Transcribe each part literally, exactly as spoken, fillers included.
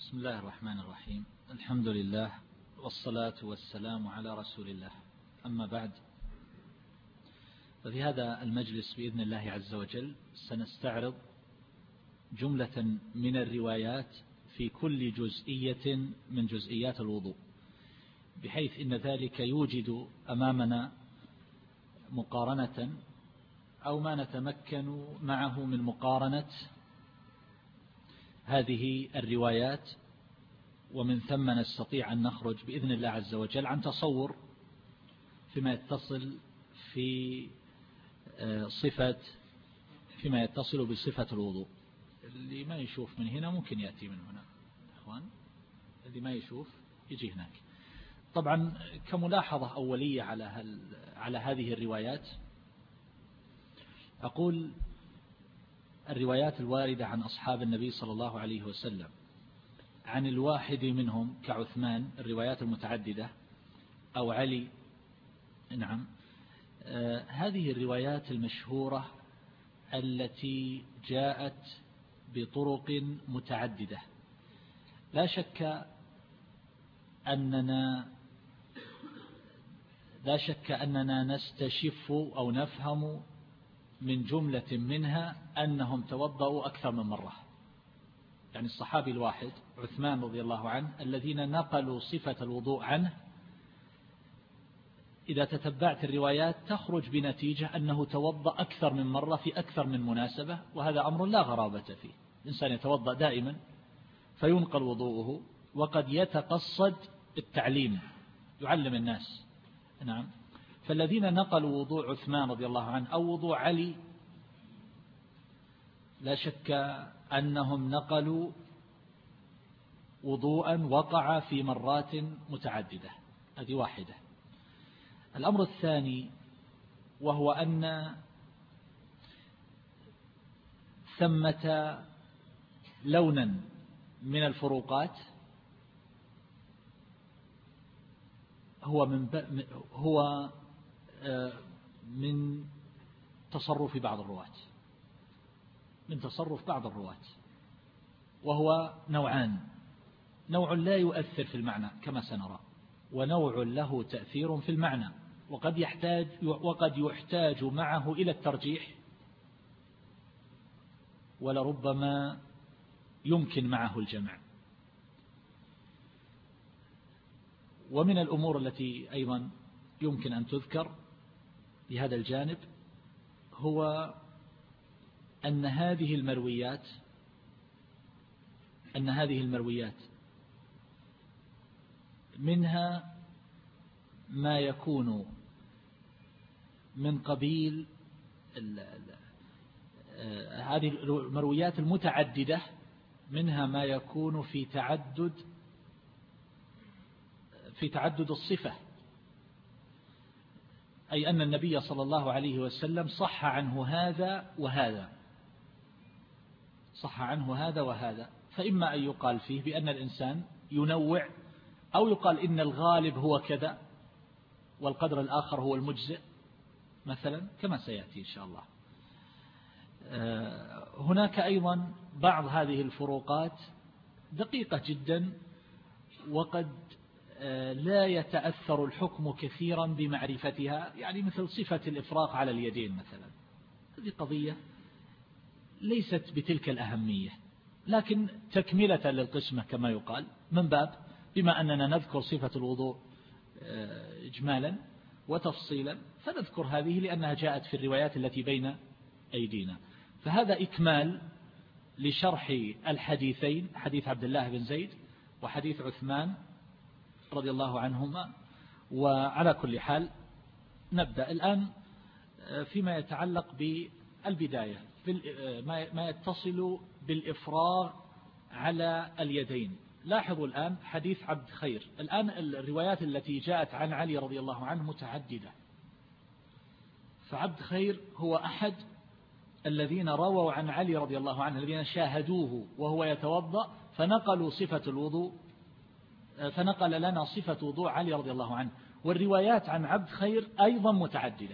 بسم الله الرحمن الرحيم. الحمد لله والصلاة والسلام على رسول الله. أما بعد، ففي هذا المجلس بإذن الله عز وجل سنستعرض جملة من الروايات في كل جزئية من جزئيات الوضوء، بحيث إن ذلك يوجد أمامنا مقارنة أو ما نتمكن معه من مقارنة هذه الروايات، ومن ثم نستطيع أن نخرج بإذن الله عز وجل عن تصور فيما يتصل في صفة فيما يتصل بصفة الوضوء. اللي ما يشوف من هنا ممكن يأتي من هنا، إخوان، اللي ما يشوف يجي هناك. طبعا كملاحظة أولية على على هذه الروايات، أقول الروايات الواردة عن أصحاب النبي صلى الله عليه وسلم عن الواحد منهم كعثمان، الروايات المتعددة، أو علي، نعم، آه هذه الروايات المشهورة التي جاءت بطرق متعددة، لا شك أننا لا شك أننا نستشف أو نفهم من جملة منها أنهم توضأوا أكثر من مرة. يعني الصحابي الواحد عثمان رضي الله عنه الذين نقلوا صفة الوضوء عنه، إذا تتبعت الروايات تخرج بنتيجة أنه توضأ أكثر من مرة في أكثر من مناسبة، وهذا أمر لا غرابة فيه. الإنسان يتوضأ دائما فينقل وضوءه، وقد يتقصد التعليم، يعلم الناس، نعم. فالذين نقلوا وضوء عثمان رضي الله عنه أو وضوء علي لا شك أنهم نقلوا وضوءا وقع في مرات متعددة. هذه واحدة. الأمر الثاني وهو أن ثمة لونا من الفروقات هو من هو من تصرف بعض الرواة من تصرف بعض الرواة وهو نوعان: نوع لا يؤثر في المعنى كما سنرى، ونوع له تأثير في المعنى، وقد يحتاج وقد يحتاج معه إلى الترجيح، ولربما يمكن معه الجمع. ومن الأمور التي أيضا يمكن أن تذكر بهذا الجانب هو أن هذه المرويات أن هذه المرويات منها ما يكون من قبيل هذه المرويات المتعددة، منها ما يكون في تعدد في تعدد الصفة، أي أن النبي صلى الله عليه وسلم صح عنه هذا وهذا صح عنه هذا وهذا فإما أن يقال فيه بأن الإنسان ينوع، أو يقال إن الغالب هو كذا والقدر الآخر هو المجزئ مثلا، كما سيأتي إن شاء الله. هناك أيضا بعض هذه الفروقات دقيقة جدا، وقد لا يتأثر الحكم كثيرا بمعرفتها، يعني مثل صفة الإفراغ على اليدين مثلا، هذه قضية ليست بتلك الأهمية، لكن تكملة للقسمة كما يقال، من باب بما أننا نذكر صفة الوضوء إجمالا وتفصيلا فنذكر هذه لأنها جاءت في الروايات التي بين أيدينا. فهذا إكمال لشرح الحديثين، حديث عبد الله بن زيد وحديث عثمان رضي الله عنهما. وعلى كل حال نبدأ الآن فيما يتعلق بالبداية، ما يتصل بالإفراغ على اليدين. لاحظوا الآن حديث عبد خير. الآن الروايات التي جاءت عن علي رضي الله عنه متعددة، فعبد خير هو أحد الذين رووا عن علي رضي الله عنه، الذين شاهدوه وهو يتوضأ فنقلوا صفة الوضوء فنقل لنا صفة وضوء علي رضي الله عنه. والروايات عن عبد خير أيضا متعددة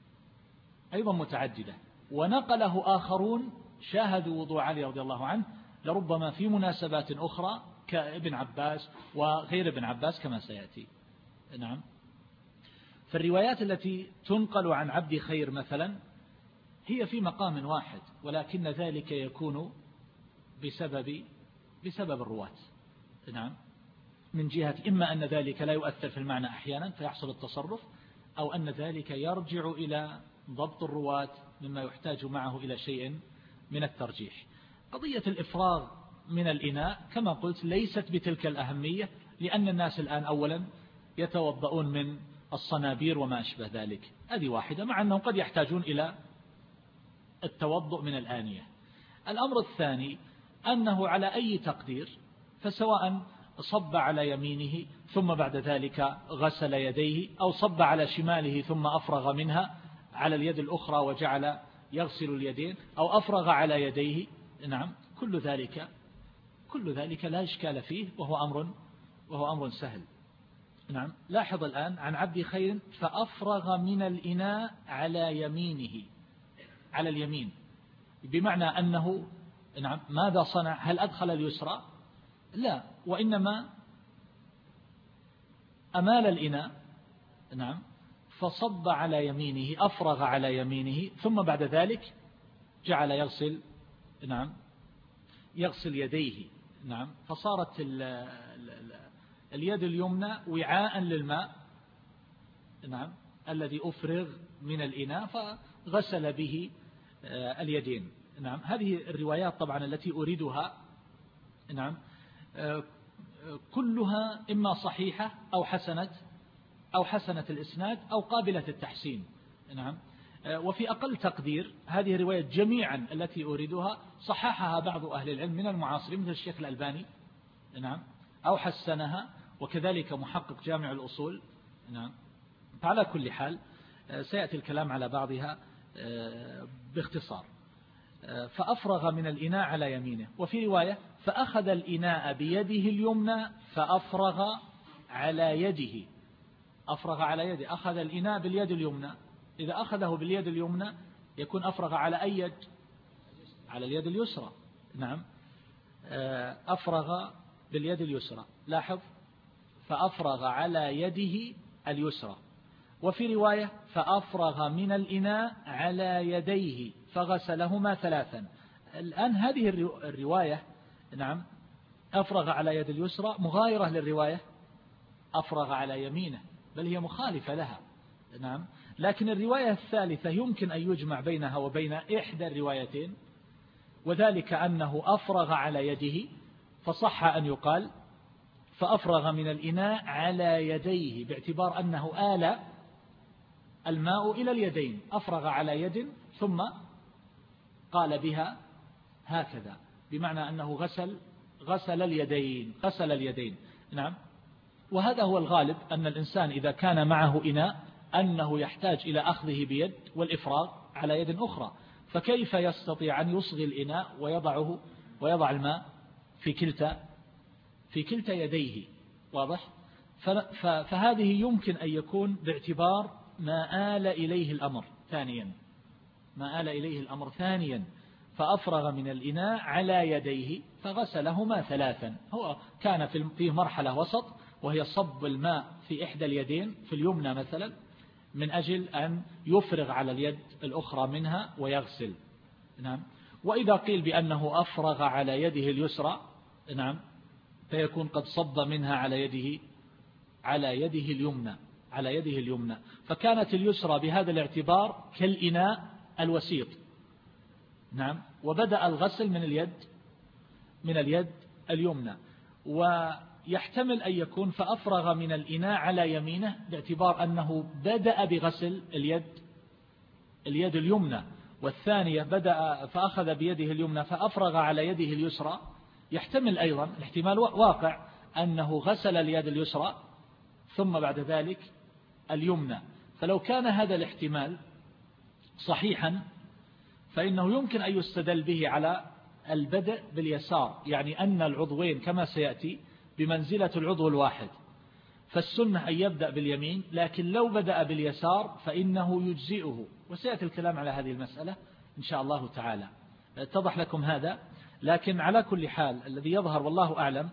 أيضا متعددة ونقله آخرون شاهدوا وضوء علي رضي الله عنه لربما في مناسبات أخرى كابن عباس وغير ابن عباس كما سيأتي. نعم. فالروايات التي تنقل عن عبد خير مثلا هي في مقام واحد، ولكن ذلك يكون بسبب بسبب الرواة. نعم. من جهة إما أن ذلك لا يؤثر في المعنى أحيانا فيحصل التصرف، أو أن ذلك يرجع إلى ضبط الرواة مما يحتاج معه إلى شيء من الترجيح. قضية الإفراغ من الإناء كما قلت ليست بتلك الأهمية، لأن الناس الآن أولا يتوضؤون من الصنابير وما أشبه ذلك، هذه واحدة، مع أنهم قد يحتاجون إلى التوضؤ من الآنية. الأمر الثاني أنه على أي تقدير، فسواء صب على يمينه ثم بعد ذلك غسل يديه، أو صب على شماله ثم أفرغ منها على اليد الأخرى وجعل يغسل اليدين، أو أفرغ على يديه، نعم، كل ذلك كل ذلك لا إشكال فيه، وهو أمر وهو أمر سهل. نعم. لاحظ الآن عن عبد خير فأفرغ من الإناء على يمينه، على اليمين، بمعنى أنه نعم ماذا صنع؟ هل أدخل اليسرى؟ لا، وإنما أمال الإناء، نعم، فصب على يمينه، أفرغ على يمينه، ثم بعد ذلك جعل يغسل، نعم، يغسل يديه، نعم، فصارت ال ال ال اليد اليمنى وعاء للماء، نعم، الذي أفرغ من الإناء فغسل به اليدين. نعم. هذه الروايات طبعا التي أريدها، نعم، كلها إما صحيحة أو حسنة أو حسنة الإسناد أو قابلة التحسين. نعم. وفي أقل تقدير هذه الروايات جميعا التي أريدها صححها بعض أهل العلم من المعاصرين مثل الشيخ الألباني، نعم، أو حسنها، وكذلك محقق جامع الأصول. نعم. فعلى كل حال سيأتي الكلام على بعضها باختصار. فأفرغ من الإناء على يمينه. وفي رواية فأخذ الإناء بيده اليمنى فأفرغ على يده. أفرغ على يده، أخذ الإناء باليد اليمنى، إذا أخذه باليد اليمنى يكون أفرغ على أي يد؟ على اليد اليسرى. نعم. أفرغ باليد اليسرى. لاحظ فأفرغ على يده اليسرى. وفي رواية فأفرغ من الإناء على يديه فغسلهما ثلاثا. الآن هذه الرواية، نعم، أفرغ على يد اليسرى مغايرة للرواية أفرغ على يمينه، بل هي مخالفة لها. نعم. لكن الرواية الثالثة يمكن أن يجمع بينها وبين إحدى الروايتين، وذلك أنه أفرغ على يده، فصح أن يقال فأفرغ من الإناء على يديه، باعتبار أنه آل الماء إلى اليدين، أفرغ على يد ثم قال بها هكذا، بمعنى أنه غسل غسل اليدين غسل اليدين. نعم. وهذا هو الغالب، أن الإنسان إذا كان معه إناء أنه يحتاج إلى أخذه بيد والإفراغ على يد أخرى، فكيف يستطيع أن يصغي الإناء ويضعه ويضع الماء في كلتا في كلتا يديه؟ واضح؟ فهذه يمكن أن يكون باعتبار ما آل إليه الأمر ثانيا ما آل إليه الأمر ثانيا فأفرغ من الإناء على يديه فغسلهما ثلاثا. هو كان فيه مرحلة وسط، وهي صب الماء في إحدى اليدين، في اليمنى مثلا، من أجل أن يفرغ على اليد الأخرى منها ويغسل. نعم. وإذا قيل بأنه أفرغ على يده اليسرى، نعم، فيكون قد صب منها على يده على يده اليمنى على يده اليمنى فكانت اليسرى بهذا الاعتبار كالإناء الوسيط. نعم. وبدأ الغسل من اليد من اليد اليمنى. ويحتمل أن يكون فأفرغ من الإناء على يمينه باعتبار أنه بدأ بغسل اليد اليد اليمنى، والثانية بدأ فأخذ بيده اليمنى فأفرغ على يده اليسرى. يحتمل أيضا الاحتمال واقع أنه غسل اليد اليسرى ثم بعد ذلك اليمنى. فلو كان هذا الاحتمال صحيحا فإنه يمكن أن يستدل به على البدء باليسار، يعني أن العضوين كما سيأتي بمنزلة العضو الواحد، فالسنة أن يبدأ باليمين، لكن لو بدأ باليسار فإنه يجزئه، وسيأتي الكلام على هذه المسألة إن شاء الله تعالى. اتضح لكم هذا؟ لكن على كل حال الذي يظهر والله أعلم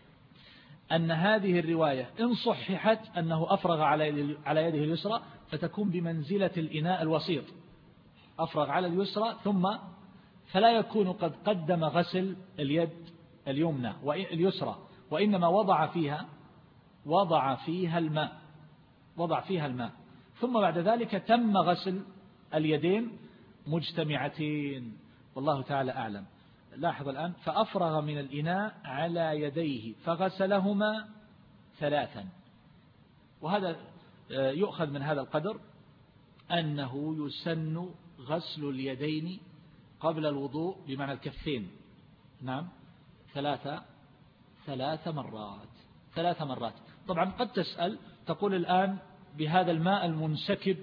أن هذه الرواية إن صححت أنه أفرغ على على يده اليسرى فتكون بمنزلة الإناء الوسيط، أفرغ على اليسرى ثم فلا يكون قد قدم غسل اليد اليمنى واليسرى، وإنما وضع فيها وضع فيها الماء وضع فيها الماء ثم بعد ذلك تم غسل اليدين مجتمعتين، والله تعالى أعلم. لاحظ الآن فأفرغ من الإناء على يديه فغسلهما ثلاثا، وهذا يؤخذ من هذا القدر أنه يسن غسل اليدين قبل الوضوء بمعنى الكفين، نعم، ثلاثة ثلاث مرات ثلاث مرات. طبعا قد تسأل تقول الآن بهذا الماء المنسكب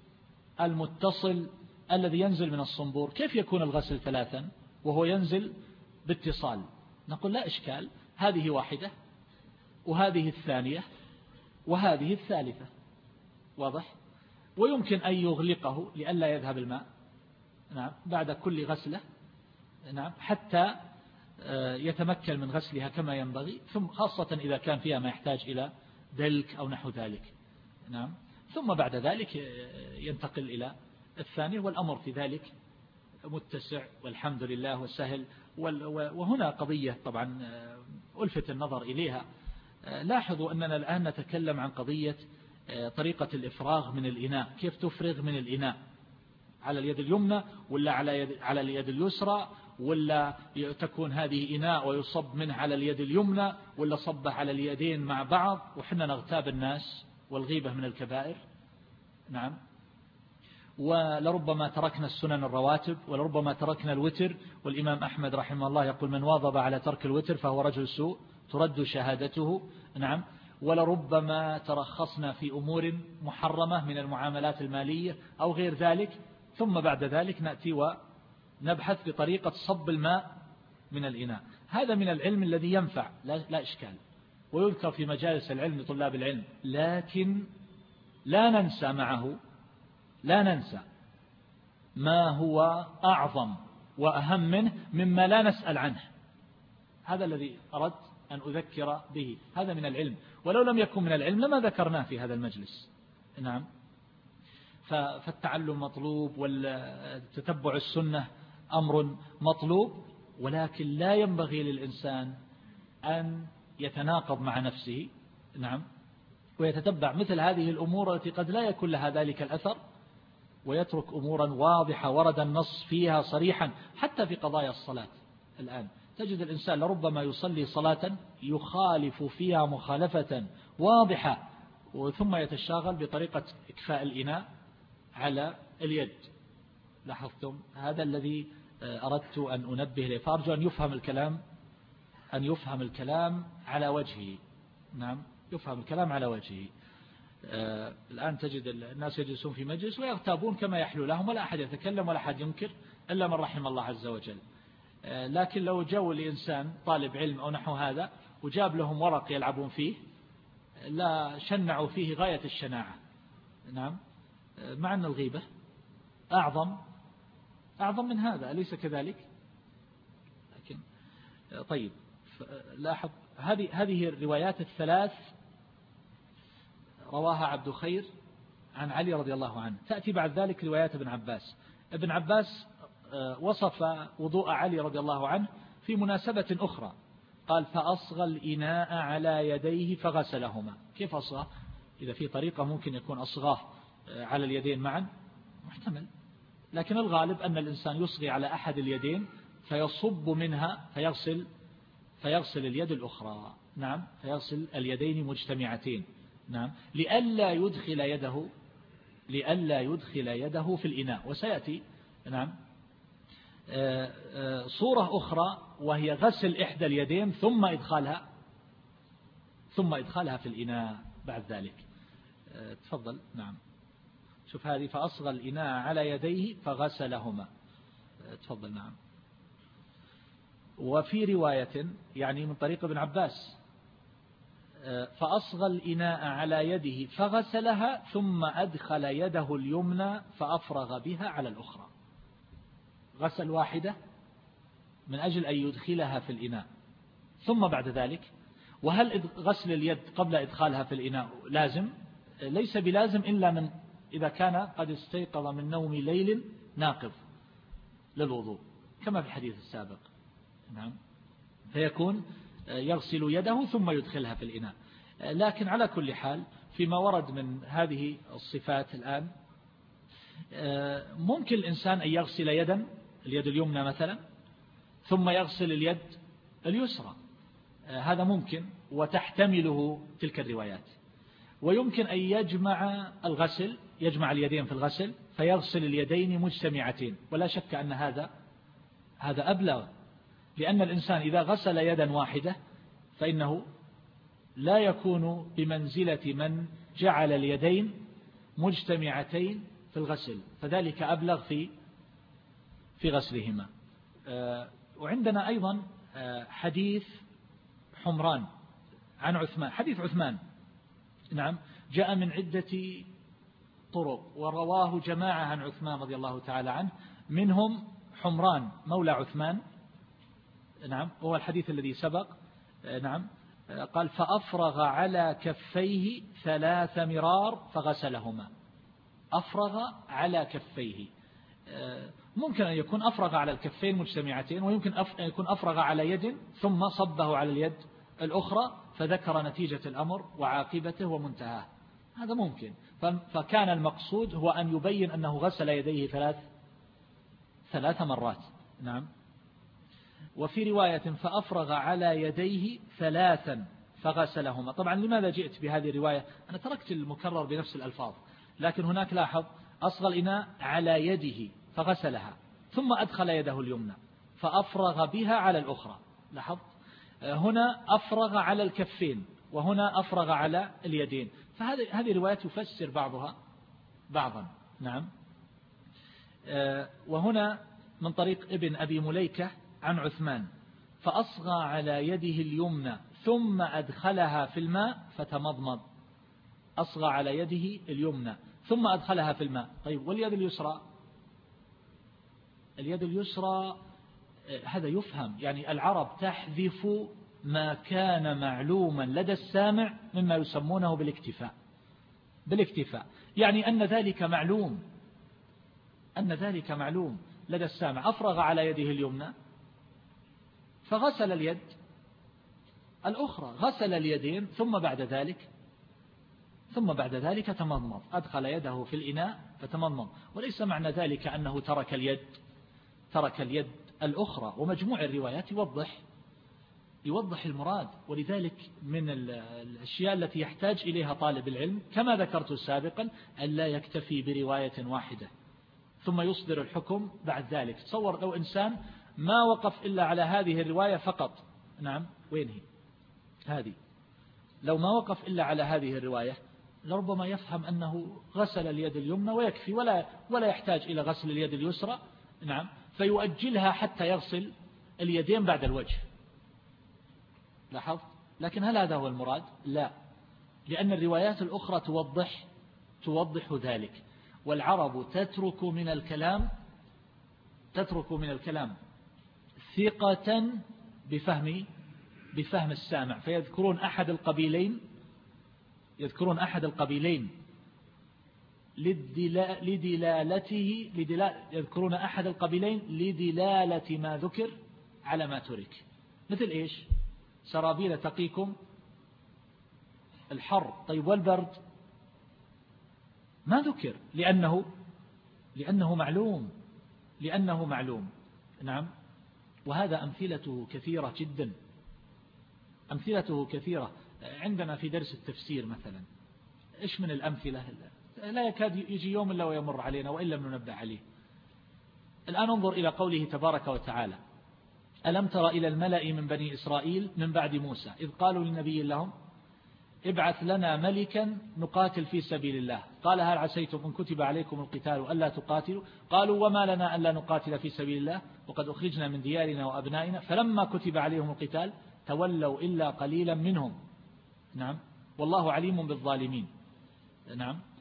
المتصل الذي ينزل من الصنبور كيف يكون الغسل ثلاثا وهو ينزل باتصال؟ نقول لا إشكال، هذه واحدة وهذه الثانية وهذه الثالثة، واضح؟ ويمكن أن يغلقه لئلا يذهب الماء، نعم، بعد كل غسلة، نعم، حتى يتمكن من غسلها كما ينبغي، ثم خاصة إذا كان فيها ما يحتاج إلى دلك أو نحو ذلك، نعم، ثم بعد ذلك ينتقل إلى الثانية، والأمر في ذلك متسع والحمد لله وسهل. وهنا قضية طبعا ألفت النظر إليها، لاحظوا أننا الآن نتكلم عن قضية طريقة الإفراغ من الإناء، كيف تفرغ من الإناء، على اليد اليمنى ولا على يد على اليد اليسرى، ولا تكون هذه إناء ويصب منه على اليد اليمنى، ولا صبه على اليدين مع بعض، وحنا نغتاب الناس والغيبة من الكبائر، نعم، ولربما تركنا السنن الرواتب، ولربما تركنا الوتر، والإمام أحمد رحمه الله يقول من واظب على ترك الوتر فهو رجل سوء ترد شهادته، نعم، ولربما ترخصنا في أمور محرمة من المعاملات المالية أو غير ذلك، ثم بعد ذلك نأتي ونبحث بطريقة صب الماء من الإناء. هذا من العلم الذي ينفع، لا, لا إشكال، ويذكر في مجالس العلم لطلاب العلم، لكن لا ننسى معه لا ننسى ما هو أعظم وأهم منه مما لا نسأل عنه. هذا الذي أردت أن أذكر به، هذا من العلم، ولو لم يكن من العلم لما ذكرناه في هذا المجلس، نعم. فالتعلم مطلوب، والتتبع السنة أمر مطلوب، ولكن لا ينبغي للإنسان أن يتناقض مع نفسه، نعم، ويتتبع مثل هذه الأمور التي قد لا يكون لها ذلك الأثر، ويترك أمورا واضحة ورد النص فيها صريحا. حتى في قضايا الصلاة الآن تجد الإنسان لربما يصلي صلاة يخالف فيها مخالفة واضحة، ثم يتشاغل بطريقة إكفاء الإناء على اليد. لاحظتم؟ هذا الذي أردت أن أنبه له، فأرجو أن يفهم الكلام أن يفهم الكلام على وجهه، نعم، يفهم الكلام على وجهه. آه الآن تجد الناس يجلسون في مجلس ويغتابون كما يحلو لهم، ولا أحد يتكلم ولا أحد ينكر إلا من رحم الله عز وجل. آه لكن لو جو لإنسان طالب علم أو نحو هذا وجاب لهم ورق يلعبون فيه لا شنعوا فيه غاية الشناعة، نعم، آه مع أن الغيبة أعظم أعظم من هذا، أليس كذلك؟ لكن آه طيب، لاحظ هذه هذه الروايات الثلاث رواها عبد خير عن علي رضي الله عنه. تأتي بعد ذلك روايات ابن عباس. ابن عباس وصف وضوء علي رضي الله عنه في مناسبة أخرى، قال فأصغى الإناء على يديه فغسلهما. كيف أصغى؟ إذا في طريقة ممكن يكون أصغاه على اليدين معا محتمل، لكن الغالب أن الإنسان يصغي على أحد اليدين فيصب منها فيغسل فيغسل اليد الأخرى، نعم، فيغسل اليدين مجتمعتين، نعم، لئلا يدخل يده لئلا يدخل يده في الإناء. وسيأتي، نعم، صورة أخرى وهي غسل إحدى اليدين ثم إدخالها ثم إدخالها في الإناء بعد ذلك. تفضل، نعم، شوف هذه فأصغى الإناء على يديه فغسلهما. تفضل، نعم. وفي رواية يعني من طريق ابن عباس فأصغى الإناء على يده فغسلها ثم أدخل يده اليمنى فأفرغ بها على الأخرى. غسل واحدة من أجل أن يدخلها في الإناء ثم بعد ذلك. وهل غسل اليد قبل إدخالها في الإناء لازم؟ ليس بلازم إلا من إذا كان قد استيقظ من نوم ليل ناقض للوضوء كما في الحديث السابق. نعم. فيكون يغسل يده ثم يدخلها في الإناء. لكن على كل حال فيما ورد من هذه الصفات الآن ممكن الإنسان أن يغسل يدا اليد اليمنى مثلا ثم يغسل اليد اليسرى، هذا ممكن وتحتمله تلك الروايات. ويمكن أن يجمع الغسل يجمع اليدين في الغسل فيغسل اليدين مجتمعتين، ولا شك أن هذا هذا أبلغ، لأن الإنسان إذا غسل يدا واحدة فإنه لا يكون بمنزلة من جعل اليدين مجتمعتين في الغسل، فذلك أبلغ في في غسلهما. وعندنا أيضا حديث حمران عن عثمان، حديث عثمان نعم جاء من عدة طرق ورواه جماعة عن عثمان رضي الله تعالى عنه، منهم حمران مولى عثمان نعم، هو الحديث الذي سبق نعم. قال فأفرغ على كفيه ثلاث مرار فغسلهما. أفرغ على كفيه، ممكن أن يكون أفرغ على الكفين مجتمعتين، ويمكن أن يكون أفرغ على يد ثم صبه على اليد الأخرى فذكر نتيجة الأمر وعاقبته ومنتهاه، هذا ممكن. فكان المقصود هو أن يبين أنه غسل يديه ثلاث ثلاث مرات نعم. وفي رواية فأفرغ على يديه ثلاثا فغسلهما. طبعا لماذا جئت بهذه الرواية؟ أنا تركت المكرر بنفس الألفاظ، لكن هناك لاحظ أصغى الإناء على يده فغسلها ثم أدخل يده اليمنى فأفرغ بها على الأخرى، لاحظت هنا أفرغ على الكفين وهنا أفرغ على اليدين، فهذه هذه رواية تفسر بعضها بعضا نعم. وهنا من طريق ابن أبي مليكة عن عثمان فأصغى على يده اليمنى ثم أدخلها في الماء فتمضمض. أصغى على يده اليمنى ثم أدخلها في الماء. طيب واليد اليسرى؟ اليد اليسرى هذا يفهم، يعني العرب تحذف ما كان معلوما لدى السامع مما يسمونه بالاكتفاء. بالاكتفاء يعني أن ذلك معلوم أن ذلك معلوم لدى السامع. أفرغ على يده اليمنى فغسل اليد الأخرى، غسل اليدين ثم بعد ذلك ثم بعد ذلك تمضمض، أدخل يده في الإناء فتمضمض، وليس معنى ذلك أنه ترك اليد ترك اليد الأخرى. ومجموع الروايات يوضح يوضح المراد، ولذلك من الأشياء التي يحتاج إليها طالب العلم كما ذكرت سابقا ألا يكتفي برواية واحدة ثم يصدر الحكم بعد ذلك. تصور لو إنسان ما وقف إلا على هذه الرواية فقط نعم، وين هي هذه؟ لو ما وقف إلا على هذه الرواية لربما يفهم أنه غسل اليد اليمنى ويكفي ولا ولا يحتاج إلى غسل اليد اليسرى نعم، فيؤجلها حتى يغسل اليدين بعد الوجه. لاحظت؟ لكن هل هذا هو المراد؟ لا، لأن الروايات الأخرى توضح توضح ذلك. والعرب تترك من الكلام تترك من الكلام ثقة بفهم بفهم السامع، فيذكرون أحد القبيلين يذكرون أحد القبيلين لدلالته لدلالة يذكرون أحد القبيلين لدلالة ما ذكر على ما ترك. مثل إيش؟ سرابيل تقيكم الحر. طيب والبرد؟ ما ذكر لأنه لأنه معلوم لأنه معلوم نعم. وهذا أمثلته كثيرة جدا أمثلته كثيرة عندنا في درس التفسير مثلا. إيش من الأمثلة؟ لا يكاد يجي يوم إلا ويمر علينا وإن لم ننبه عليه. الآن انظر إلى قوله تبارك وتعالى ألم تر إلى الملأ من بني إسرائيل من بعد موسى إذ قالوا للنبي لهم ابعث لنا ملكا نقاتل في سبيل الله قال هل عسيتم إن كتب عليكم القتال ألا تقاتلوا قالوا وما لنا ألا نقاتل في سبيل الله وقد أخرجنا من ديارنا وأبنائنا فلما كتب عليهم القتال تولوا إلا قليلا منهم نعم والله عليم بالظالمين نعم.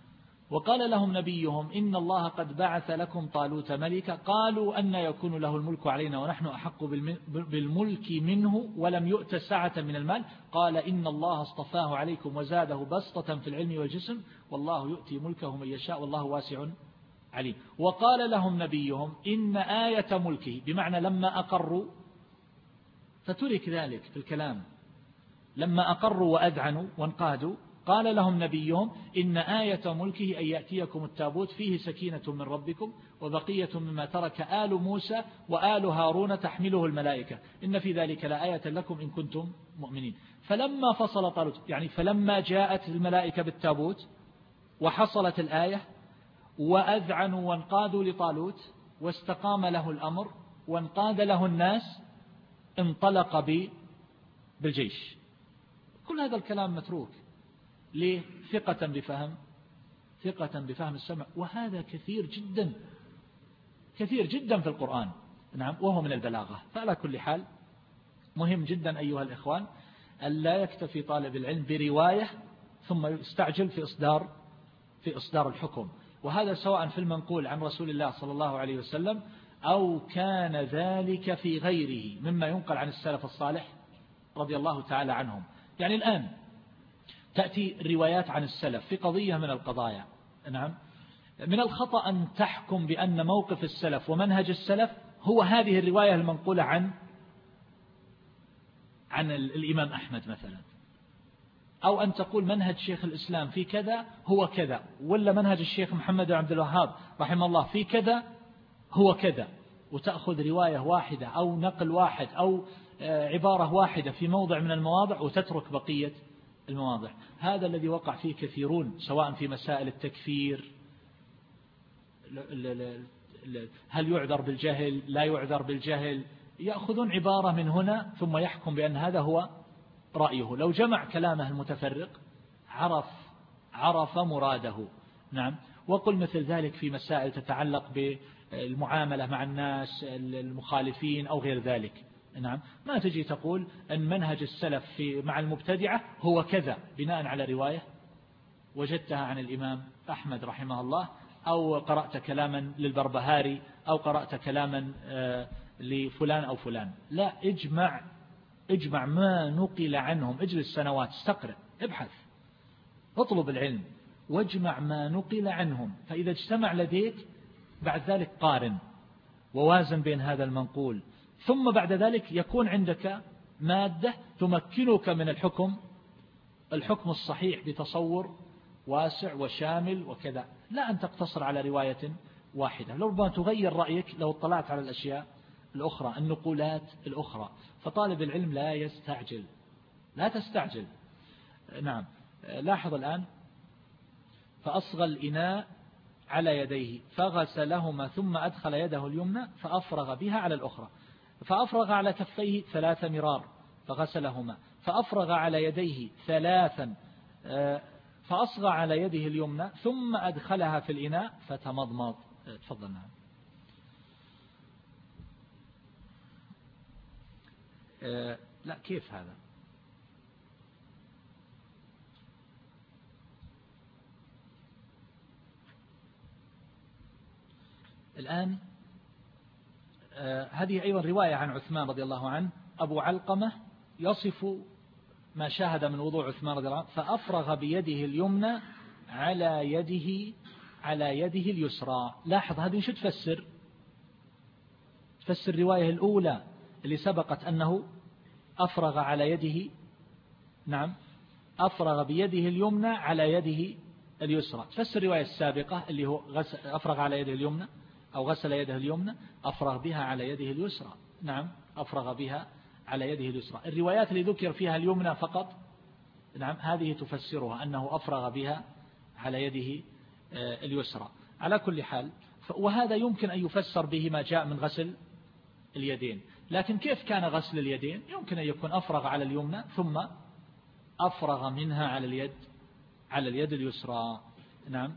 وقال لهم نبيهم إن الله قد بعث لكم طالوت ملكا قالوا أن يكون له الملك علينا ونحن أحق بالملك منه ولم يؤت سعة من المال قال إن الله اصطفاه عليكم وزاده بسطة في العلم والجسم والله يؤتي ملكه من يشاء والله واسع عليم. وقال لهم نبيهم إن آية ملكه، بمعنى لما أقروا فترك ذلك في الكلام، لما أقروا وأذعنوا وانقادوا قال لهم نبيهم إن آية ملكه أن يأتيكم التابوت فيه سكينة من ربكم وبقية مما ترك آل موسى وآل هارون تحمله الملائكة إن في ذلك لآية لكم إن كنتم مؤمنين. فلما فصل طالوت، يعني فلما جاءت الملائكة بالتابوت وحصلت الآية وأذعنوا وانقادوا لطالوت واستقام له الأمر وانقاد له الناس انطلق بالجيش. كل هذا الكلام متروك ليه؟ ثقة بفهم ثقة بفهم السمع، وهذا كثير جدا كثير جدا في القرآن، نعم، وهو من البلاغة. فعلى كل حال مهم جدا أيها الإخوان أن لا يكتفي طالب العلم برواية ثم يستعجل في إصدار في إصدار الحكم، وهذا سواء في المنقول عن رسول الله صلى الله عليه وسلم أو كان ذلك في غيره مما ينقل عن السلف الصالح رضي الله تعالى عنهم. يعني الآن تأتي الروايات عن السلف في قضية من القضايا، نعم، من الخطأ أن تحكم بأن موقف السلف ومنهج السلف هو هذه الرواية المنقولة عن عن الإمام أحمد مثلا، أو أن تقول منهج شيخ الإسلام في كذا هو كذا، ولا منهج الشيخ محمد بن عبد الوهاب رحمه الله في كذا هو كذا، وتأخذ رواية واحدة أو نقل واحد أو عبارة واحدة في موضع من المواضع وتترك بقية المواضع. هذا الذي وقع فيه كثيرون سواء في مسائل التكفير، هل يعذر بالجهل لا يعذر بالجهل، يأخذون عبارة من هنا ثم يحكم بأن هذا هو رأيه. لو جمع كلامه المتفرق عرف عرف مراده، نعم. وقل مثل ذلك في مسائل تتعلق بالمعاملة مع الناس المخالفين أو غير ذلك، نعم. ما تجي تقول أن منهج السلف في مع المبتدعة هو كذا بناء على رواية وجدتها عن الإمام أحمد رحمه الله، أو قرأت كلاما للبربهاري أو قرأت كلاما لفلان أو فلان. لا، اجمع اجمع ما نقل عنهم، اجلس سنوات استقرأ ابحث اطلب العلم واجمع ما نقل عنهم، فإذا اجتمع لديك بعد ذلك قارن ووازن بين هذا المنقول، ثم بعد ذلك يكون عندك مادة تمكنك من الحكم الحكم الصحيح بتصور واسع وشامل وكذا، لا أن تقتصر على رواية واحدة. لو ربما تغير رأيك لو اطلعت على الأشياء الأخرى النقولات الأخرى. فطالب العلم لا يستعجل، لا تستعجل، نعم. لاحظ الآن فأصغى الإناء على يديه فغسلهما ثم أدخل يده اليمنى فأفرغ بها على الأخرى، فأفرغ على كفيه ثلاث مرار فغسلهما، فأفرغ على يديه ثلاثا فأصغى على يده اليمنى ثم أدخلها في الإناء فتمضمض. تفضل. نعم. أه لا، كيف هذا؟ الآن أه هذه أيضا رواية عن عثمان رضي الله عنه. أبو علقمة يصف ما شاهد من وضوء عثمان رضي الله عنه، فأفرغ بيده اليمنى على يده على يده اليسرى. لاحظ هذه شو تفسر؟ تفسر الرواية الأولى اللي سبقت أنه أفرغ على يده، نعم، أفرغ بيده اليمنى على يده اليسرى. تفسر الرواية السابقة اللي هو أفرغ على يده اليمنى أو غسل يده اليمنى أفرغ بها على يده اليسرى، نعم، أفرغ بها على يده اليسرى. الروايات اللي ذكر فيها اليمنى فقط، نعم، هذه تفسرها أنه أفرغ بها على يده اليسرى. على كل حال، وهذا يمكن أن يفسر به ما جاء من غسل اليدين. لكن كيف كان غسل اليدين؟ يمكن أن يكون أفرغ على اليمنى ثم أفرغ منها على اليد على اليد اليسرى، نعم.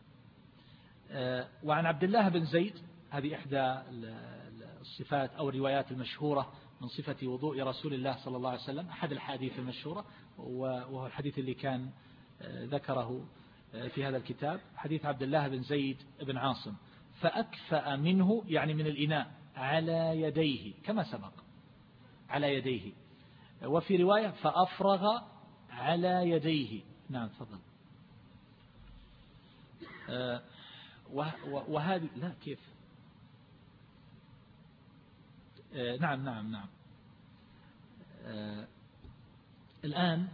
وعن عبد الله بن زيد، هذه إحدى الصفات أو الروايات المشهورة من صفة وضوء رسول الله صلى الله عليه وسلم، أحد الحديث المشهورة، وهو الحديث اللي كان ذكره في هذا الكتاب حديث عبد الله بن زيد بن عاصم، فأكفأ منه يعني من الإناء على يديه كما سبق على يديه. وفي رواية فأفرغ على يديه. نعم تفضل. آه وهذه لا كيف آه نعم نعم نعم آه الآن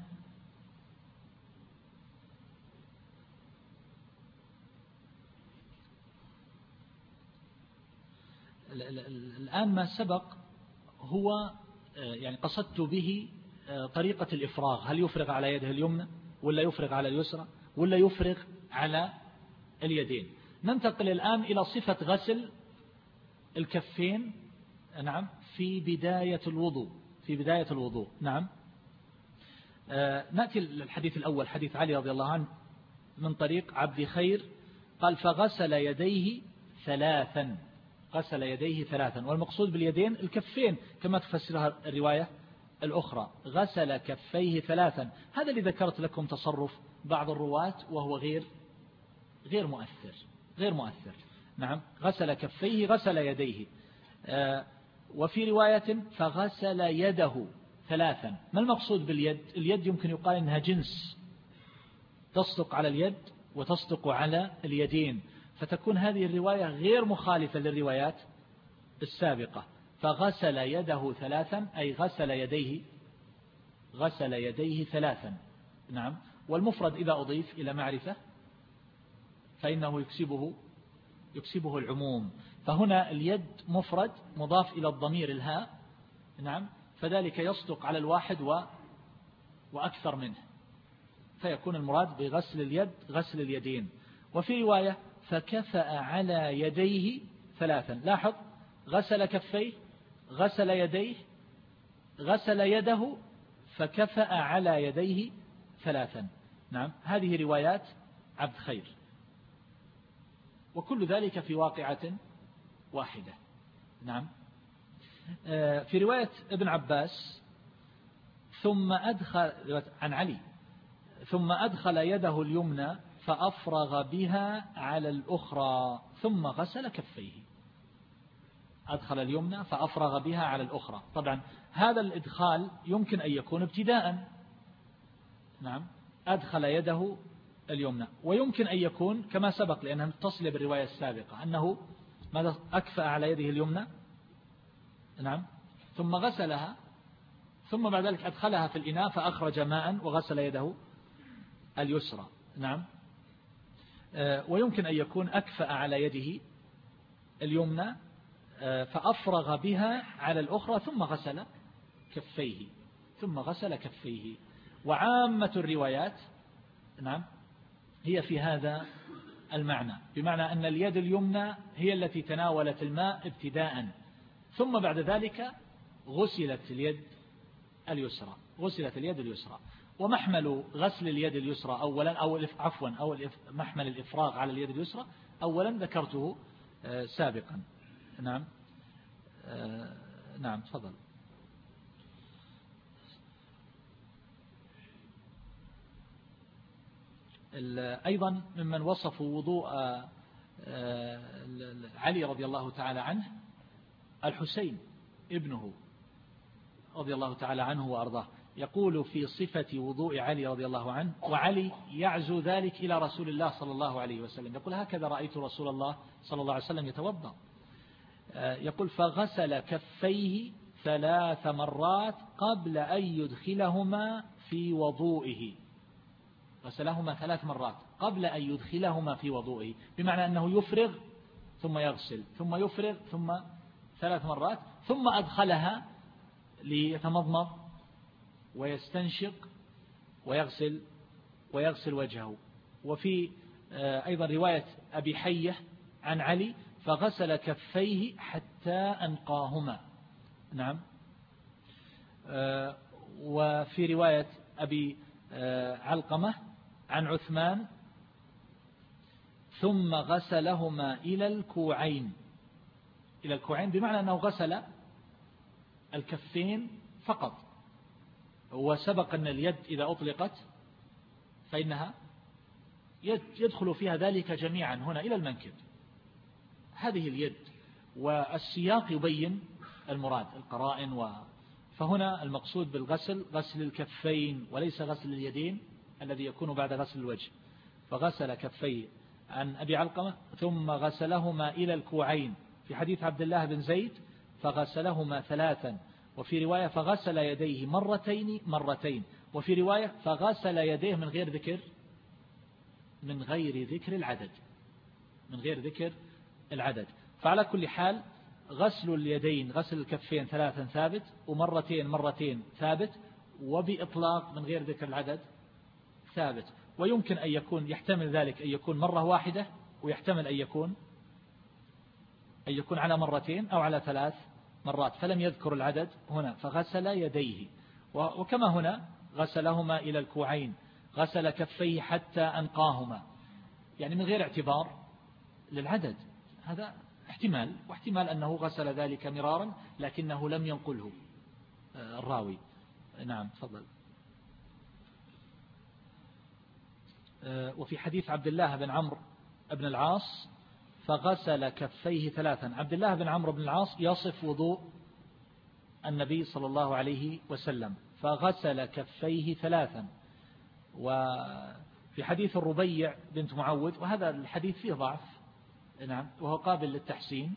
الآن ما سبق هو يعني قصدت به طريقة الإفراغ، هل يفرغ على يده اليمنى ولا يفرغ على اليسرى ولا يفرغ على اليدين. ننتقل الآن إلى صفة غسل الكفين نعم في بداية الوضوء في بداية الوضوء نعم. نأتي الحديث الأول حديث علي رضي الله عنه من طريق عبد خير قال فغسل يديه ثلاثا غسل يديه ثلاثا، والمقصود باليدين الكفين كما تفسرها الرواية الأخرى، غسل كفيه ثلاثا. هذا اللي ذكرت لكم تصرف بعض الرواة وهو غير غير مؤثر غير مؤثر نعم. غسل كفيه غسل يديه. آه وفي رواية فغسل يده ثلاثا. ما المقصود باليد؟ اليد يمكن يقال إنها جنس تصدق على اليد وتصدق على اليدين، فتكون هذه الرواية غير مخالفة للروايات السابقة. فغسل يده ثلاثا أي غسل يديه غسل يديه ثلاثا نعم. والمفرد إذا أضيف إلى معرفة فإنه يكسبه يكسبه العموم، فهنا اليد مفرد مضاف إلى الضمير الهاء نعم، فذلك يصدق على الواحد و وأكثر منه، فيكون المراد بغسل اليد غسل اليدين. وفي رواية فكفأ على يديه ثلاثا. لاحظ غسل كفيه غسل يديه غسل يده فكفأ على يديه ثلاثا نعم. هذه روايات عبد خير، وكل ذلك في واقعة واحدة نعم. في رواية ابن عباس ثم أدخل عن علي ثم أدخل يده اليمنى فأفرغ بها على الأخرى ثم غسل كفيه. أدخل اليمنى فأفرغ بها على الأخرى. طبعا هذا الإدخال يمكن أن يكون ابتداء نعم، أدخل يده اليمنى، ويمكن أن يكون كما سبق لأنها متصلة بالرواية السابقة أنه ماذا أكفأ على يده اليمنى نعم ثم غسلها ثم بعد ذلك أدخلها في الإناء فأخرج ماء وغسل يده اليسرى نعم. ويمكن أن يكون أكفأ على يده اليمنى فأفرغ بها على الأخرى ثم غسل كفيه ثم غسل كفيه. وعامة الروايات نعم هي في هذا المعنى، بمعنى أن اليد اليمنى هي التي تناولت الماء ابتداء، ثم بعد ذلك غسلت اليد اليسرى غسلت اليد اليسرى. ومحمل غسل اليد اليسرى أولا أو عفوا أو محمل الإفراغ على اليد اليسرى أولا ذكرته سابقا نعم. نعم تفضل. أيضا ممن وصفوا وضوء علي رضي الله تعالى عنه الحسين ابنه رضي الله تعالى عنه وأرضاه، يقول في صفة وضوء علي رضي الله عنه، وعلي يعزو ذلك إلى رسول الله صلى الله عليه وسلم، يقول هكذا رأيت رسول الله صلى الله عليه وسلم يتوضأ. يقول فغسل كفيه ثلاث مرات قبل أن يدخلهما في وضوئه. غسلهما ثلاث مرات قبل أن يدخلهما في وضوئه، بمعنى أنه يفرغ ثم يغسل ثم يفرغ ثم ثلاث مرات ثم أدخلها ليتمضمض ويستنشق ويغسل ويغسل وجهه. وفي أيضا رواية أبي حية عن علي فغسل كفيه حتى أنقاهما نعم. وفي رواية أبي علقمة عن عثمان ثم غسلهما إلى الكوعين إلى الكوعين بمعنى أنه غسل الكفين فقط. وسبق أن اليد إذا أطلقت فإنها يدخل فيها ذلك جميعا هنا إلى المنكب، هذه اليد. والسياق يبين المراد، القرائن. و فهنا المقصود بالغسل غسل الكفين وليس غسل اليدين الذي يكون بعد غسل الوجه. فغسل كفيه عن أبي علقمة ثم غسلهما إلى الكوعين في حديث عبد الله بن زيد فغسلهما ثلاثا، وفي رواية فغسل يديه مرتين مرتين، وفي رواية فغسل يديه من غير ذكر من غير ذكر العدد من غير ذكر العدد. فعلى كل حال غسل اليدين غسل الكفين ثلاثا ثابت، ومرتين مرتين ثابت، وبإطلاق من غير ذكر العدد ثابت. ويمكن أن يكون يحتمل ذلك أن يكون مرة واحدة، ويحتمل أن يكون أن يكون على مرتين أو على ثلاث مرات، فلم يذكر العدد هنا. فغسل يديه، وكما هنا غسلهما إلى الكوعين، غسل كفيه حتى أنقاهما، يعني من غير اعتبار للعدد. هذا احتمال، واحتمال أنه غسل ذلك مرارا لكنه لم ينقله الراوي. نعم تفضل. وفي حديث عبد الله بن عمرو بن العاص فغسل كفيه ثلاثا، عبد الله بن عمرو بن العاص يصف وضوء النبي صلى الله عليه وسلم، فغسل كفيه ثلاثا. وفي حديث الربيع بنت معوذ، وهذا الحديث فيه ضعف نعم وهو قابل للتحسين،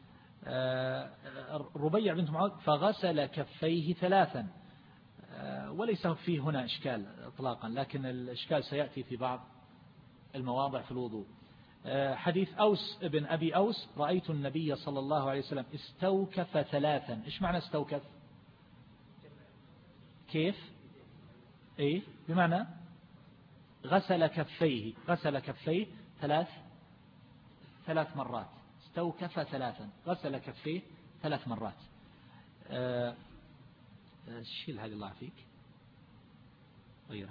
الربيع بنت معوذ فغسل كفيه ثلاثا، وليس فيه هنا إشكال إطلاقا، لكن الإشكال سيأتي في بعض المواضع في الوضوء. حديث أوس بن أبي أوس رأيت النبي صلى الله عليه وسلم استوكف ثلاثا. إيش معنى استوكف؟ كيف؟ إيه بمعنى غسل كفيه غسل كفيه ثلاث ثلاث مرات، استوكف ثلاثا، غسل كفيه ثلاث مرات. أه شيل هذه الله فيك غيرها.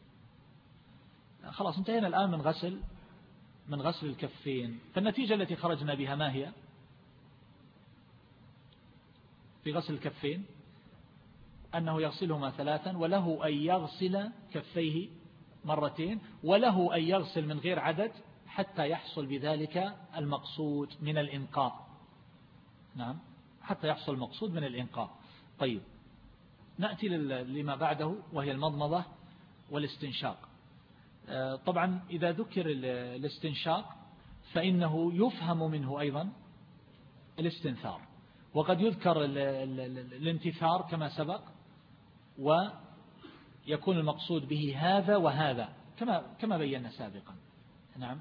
خلاص انتهينا الآن من غسل من غسل الكفين. فالنتيجة التي خرجنا بها ما هي في غسل الكفين؟ أنه يغسلهما ثلاثا، وله أن يغسل كفيه مرتين، وله أن يغسل من غير عدد حتى يحصل بذلك المقصود من الإنقاء. نعم حتى يحصل المقصود من الإنقاء. طيب نأتي لما بعده وهي المضمضة والاستنشاق. طبعا إذا ذكر الاستنشاق فإنه يفهم منه أيضا الاستنثار، وقد يذكر الانتثار كما سبق، ويكون المقصود به هذا وهذا كما كما بينا سابقا. نعم.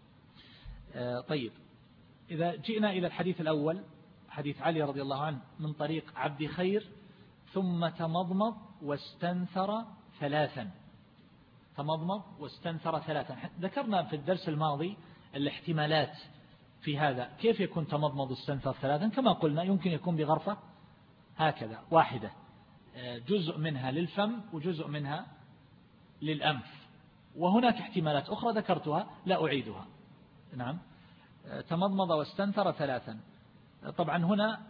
طيب إذا جئنا إلى الحديث الأول حديث علي رضي الله عنه من طريق عبد خير ثم تمضمض واستنثر ثلاثا، تمضمض واستنثر ثلاثا. ذكرنا في الدرس الماضي الاحتمالات في هذا، كيف يكون تمضمض واستنثر ثلاثا؟ كما قلنا يمكن يكون بغرفة هكذا واحدة، جزء منها للفم وجزء منها للأنف، وهناك احتمالات أخرى ذكرتها لا أعيدها. نعم. تمضمض واستنثر ثلاثا، طبعا هنا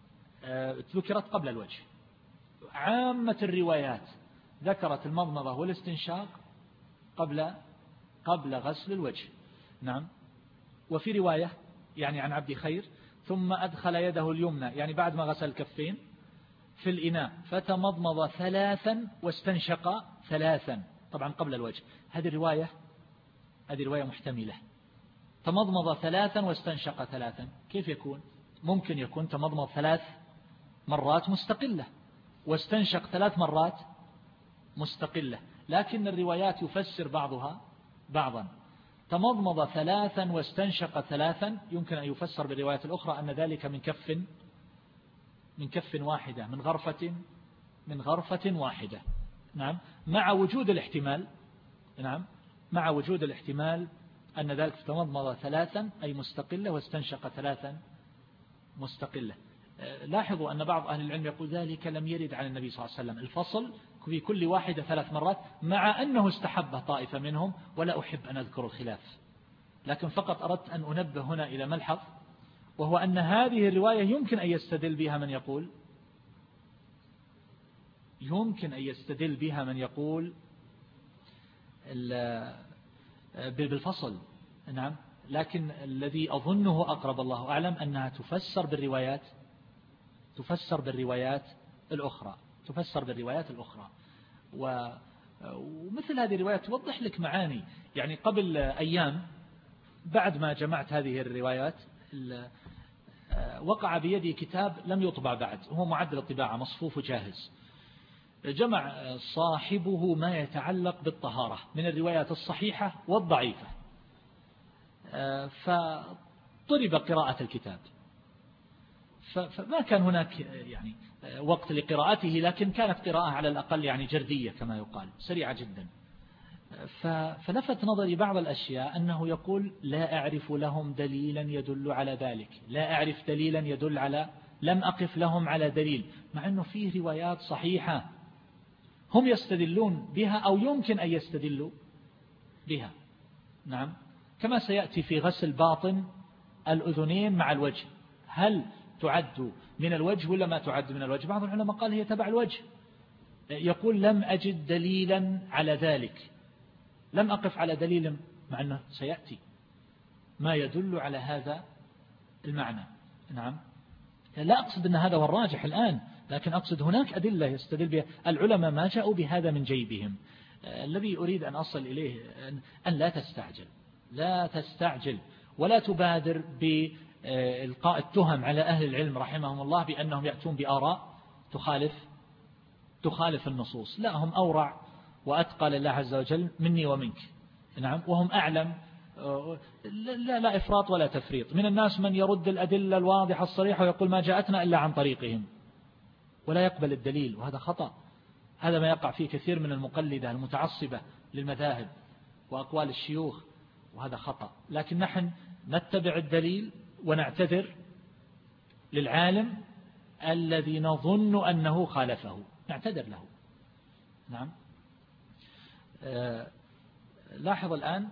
ذكرت قبل الوجه. عامة الروايات ذكرت المضمضة والاستنشاق قبل قبل غسل الوجه. نعم. وفي رواية يعني عن عبد خير ثم أدخل يده اليمنى يعني بعد ما غسل الكفين في الإناء فتمضمض ثلاثا واستنشق ثلاثا، طبعا قبل الوجه. هذه الرواية هذه رواية محتملة، تمضمض ثلاثا واستنشق ثلاثا. كيف يكون؟ ممكن يكون تمضمض ثلاث مرات مستقلة واستنشق ثلاث مرات مستقلة، لكن الروايات يفسر بعضها بعضا. تمضمض ثلاثا واستنشق ثلاثا يمكن أن يفسر بالروايات الأخرى أن ذلك من كف من كف واحدة، من غرفة من غرفة واحدة. نعم. مع وجود الاحتمال نعم مع وجود الاحتمال أن ذلك تمضمض ثلاثا أي مستقلة واستنشق ثلاثا مستقلة. لاحظوا أن بعض أهل العلم يقول ذلك لم يرد عن النبي صلى الله عليه وسلم، الفصل في كل واحدة ثلاث مرات، مع أنه استحب طائفة منهم ولا أحب أن أذكر الخلاف، لكن فقط أردت أن أنبه هنا إلى ملحظ، وهو أن هذه الرواية يمكن أن يستدل بها من يقول يمكن أن يستدل بها من يقول بالفصل. نعم. لكن الذي أظنه أقرب الله أعلم أنها تفسر بالروايات تفسر بالروايات الأخرى تفسر بالروايات الأخرى ومثل هذه الروايات توضح لك معاني. يعني قبل أيام بعد ما جمعت هذه الروايات وقع بيدي كتاب لم يطبع بعد، هو معدل الطباعة مصفوف وجاهز، جمع صاحبه ما يتعلق بالطهارة من الروايات الصحيحة والضعيفة، فطلب قراءة الكتاب، فما كان هناك يعني وقت لقراءته، لكن كانت قراءة على الأقل يعني جردية كما يقال، سريعة جدا. فلفت نظري بعض الأشياء أنه يقول لا أعرف لهم دليلا يدل على ذلك، لا أعرف دليلا يدل على، لم أقف لهم على دليل، مع أنه فيه روايات صحيحة هم يستدلون بها أو يمكن أن يستدلوا بها. نعم. كما سيأتي في غسل باطن الأذنين مع الوجه، هل تعد من الوجه ولا ما تعد من الوجه؟ بعض العلماء قال هي تبع الوجه، يقول لم أجد دليلا على ذلك، لم أقف على دليل، مع أنه سيأتي ما يدل على هذا المعنى. نعم. لا أقصد أن هذا هو الراجح الآن، لكن أقصد هناك أدلة يستدل بها العلماء، ما جاءوا بهذا من جيبهم. الذي أريد أن أصل إليه أن لا تستعجل، لا تستعجل ولا تبادر بإلقاء التهم على أهل العلم رحمهم الله بأنهم يأتون بآراء تخالف تخالف النصوص. لا، هم أورع وأتقى لله عز وجل مني ومنك. نعم. وهم أعلم، لا, لا إفراط ولا تفريط. من الناس من يرد الأدلة الواضحة الصريحة ويقول ما جاءتنا إلا عن طريقهم، ولا يقبل الدليل، وهذا خطأ. هذا ما يقع فيه كثير من المقلدة المتعصبة للمذاهب وأقوال الشيوخ، وهذا خطأ. لكن نحن نتبع الدليل ونعتذر للعالم الذي نظن أنه خالفه، نعتذر له. نعم. آه لاحظ الآن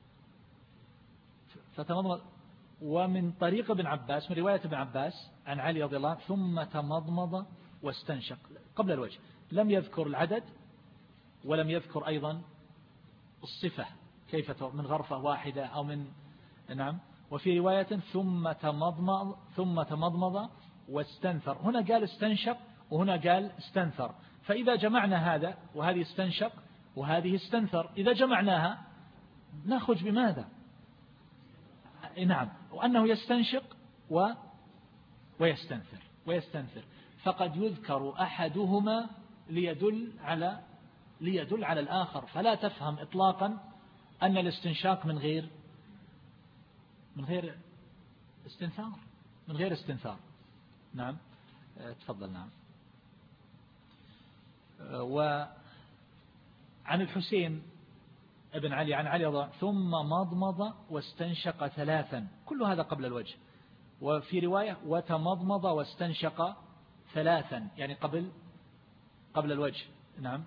فتمضمض، ومن طريق ابن عباس، من رواية ابن عباس عن علي رضي الله عنه، ثم تمضمض واستنشق قبل الوجه، لم يذكر العدد ولم يذكر أيضا الصفة كيف، من غرفة واحدة أو من. نعم. وفي رواية ثم تمضمض ثم تمضمض واستنثر، هنا قال استنشق وهنا قال استنثر، فإذا جمعنا هذا وهذه استنشق وهذه استنثر، إذا جمعناها نخرج بماذا؟ نعم. وأنه يستنشق و ويستنثر ويستنثر فقد يذكر أحدهما ليدل على ليدل على الآخر، فلا تفهم إطلاقا أن الاستنشاق من غير من غير استنثار من غير استنثار. نعم. تفضل. نعم. وعن الحسين ابن علي عن علي رضي ثم مضمض واستنشق ثلاثا، كل هذا قبل الوجه. وفي رواية وتمضمض واستنشق ثلاثا، يعني قبل قبل الوجه. نعم.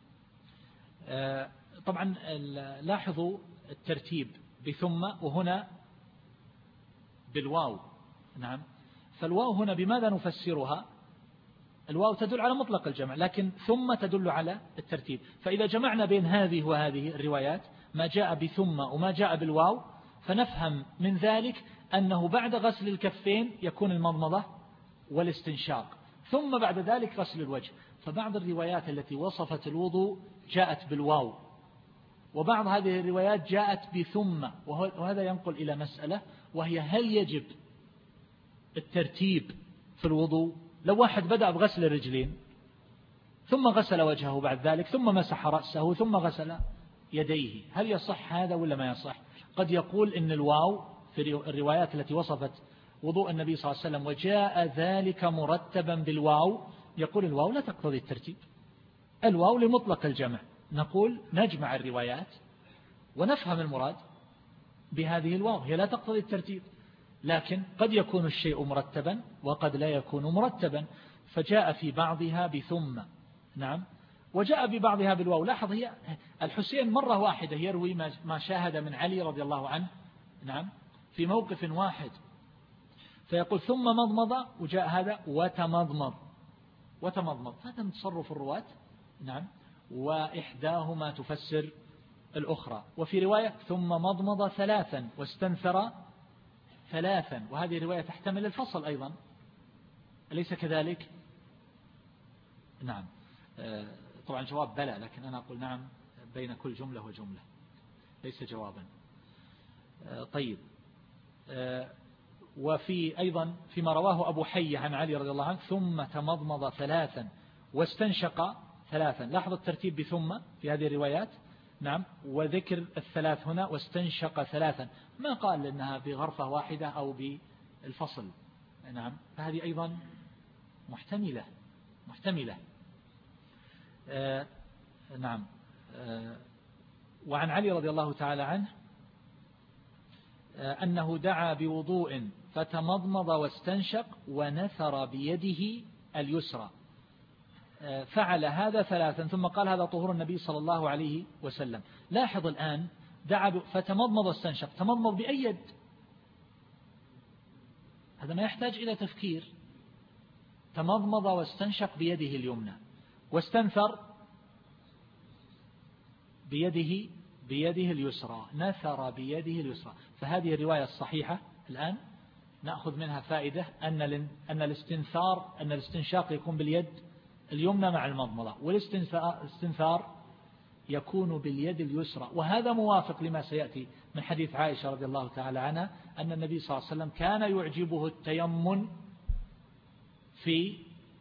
طبعا لاحظوا الترتيب بثم وهنا بالواو. نعم. فالواو هنا بماذا نفسرها؟ الواو تدل على مطلق الجمع، لكن ثم تدل على الترتيب. فإذا جمعنا بين هذه وهذه الروايات، ما جاء بثم وما جاء بالواو، فنفهم من ذلك أنه بعد غسل الكفين يكون المضمضة والاستنشاق، ثم بعد ذلك غسل الوجه. فبعض الروايات التي وصفت الوضوء جاءت بالواو، وبعض هذه الروايات جاءت بثم، وهذا ينقل إلى مسألة، وهي هل يجب الترتيب في الوضوء؟ لو واحد بدأ بغسل الرجلين ثم غسل وجهه بعد ذلك ثم مسح رأسه ثم غسل يديه، هل يصح هذا ولا ما يصح؟ قد يقول إن الواو في الروايات التي وصفت وضوء النبي صلى الله عليه وسلم وجاء ذلك مرتبا بالواو، يقول الواو لا تقتضي الترتيب، الواو لمطلق الجمع. نقول نجمع الروايات ونفهم المراد بهذه الواو، هي لا تقتضي الترتيب، لكن قد يكون الشيء مرتبا وقد لا يكون مرتبا، فجاء في بعضها بثم. نعم. وجاء ببعضها بالواو. لاحظ، هي الحسين مرة واحدة يروي ما شاهد من علي رضي الله عنه. نعم. في موقف واحد، فيقول ثم مضمض، وجاء هذا وتمضمض وتمضمض، هذا من تصرف الرواة. نعم. وإحداهما تفسر الأخرى. وفي رواية ثم مضمض ثلاثا واستنثر ثلاثا، وهذه الرواية تحتمل الفصل أيضا، أليس كذلك؟ نعم. طبعا جواب بلى، لكن أنا أقول نعم بين كل جملة وجملة، ليس جوابا. طيب. وفي أيضا فيما رواه أبو حي عن علي رضي الله عنه ثم تمضمض ثلاثا واستنشق ثلاثا. لاحظ الترتيب بثم في هذه الروايات. نعم. وذكر الثلاث هنا واستنشق ثلاثا، ما قال لأنها بغرفة واحدة أو بالفصل. نعم. فهذه أيضا محتملة محتملة آه نعم. آه وعن علي رضي الله تعالى عنه آه أنه دعا بوضوء فتمضمض واستنشق ونثر بيده اليسرى، آه فعل هذا ثلاثا ثم قال هذا طهور النبي صلى الله عليه وسلم. لاحظ الآن دعا فتمضمض واستنشق، تمضمض بأي يد؟ هذا ما يحتاج إلى تفكير. تمضمض واستنشق بيده اليمنى، واستنثر بيده بيده اليسرى، نثر بيده اليسرى. فهذه الرواية الصحيحة الآن نأخذ منها فائدة أن أن الاستنثار أن الاستنشاق يكون باليد اليمنى مع المضمضة، والاستنثار يكون باليد اليسرى. وهذا موافق لما سيأتي من حديث عائشة رضي الله تعالى عنها أن النبي صلى الله عليه وسلم كان يعجبه التيمم في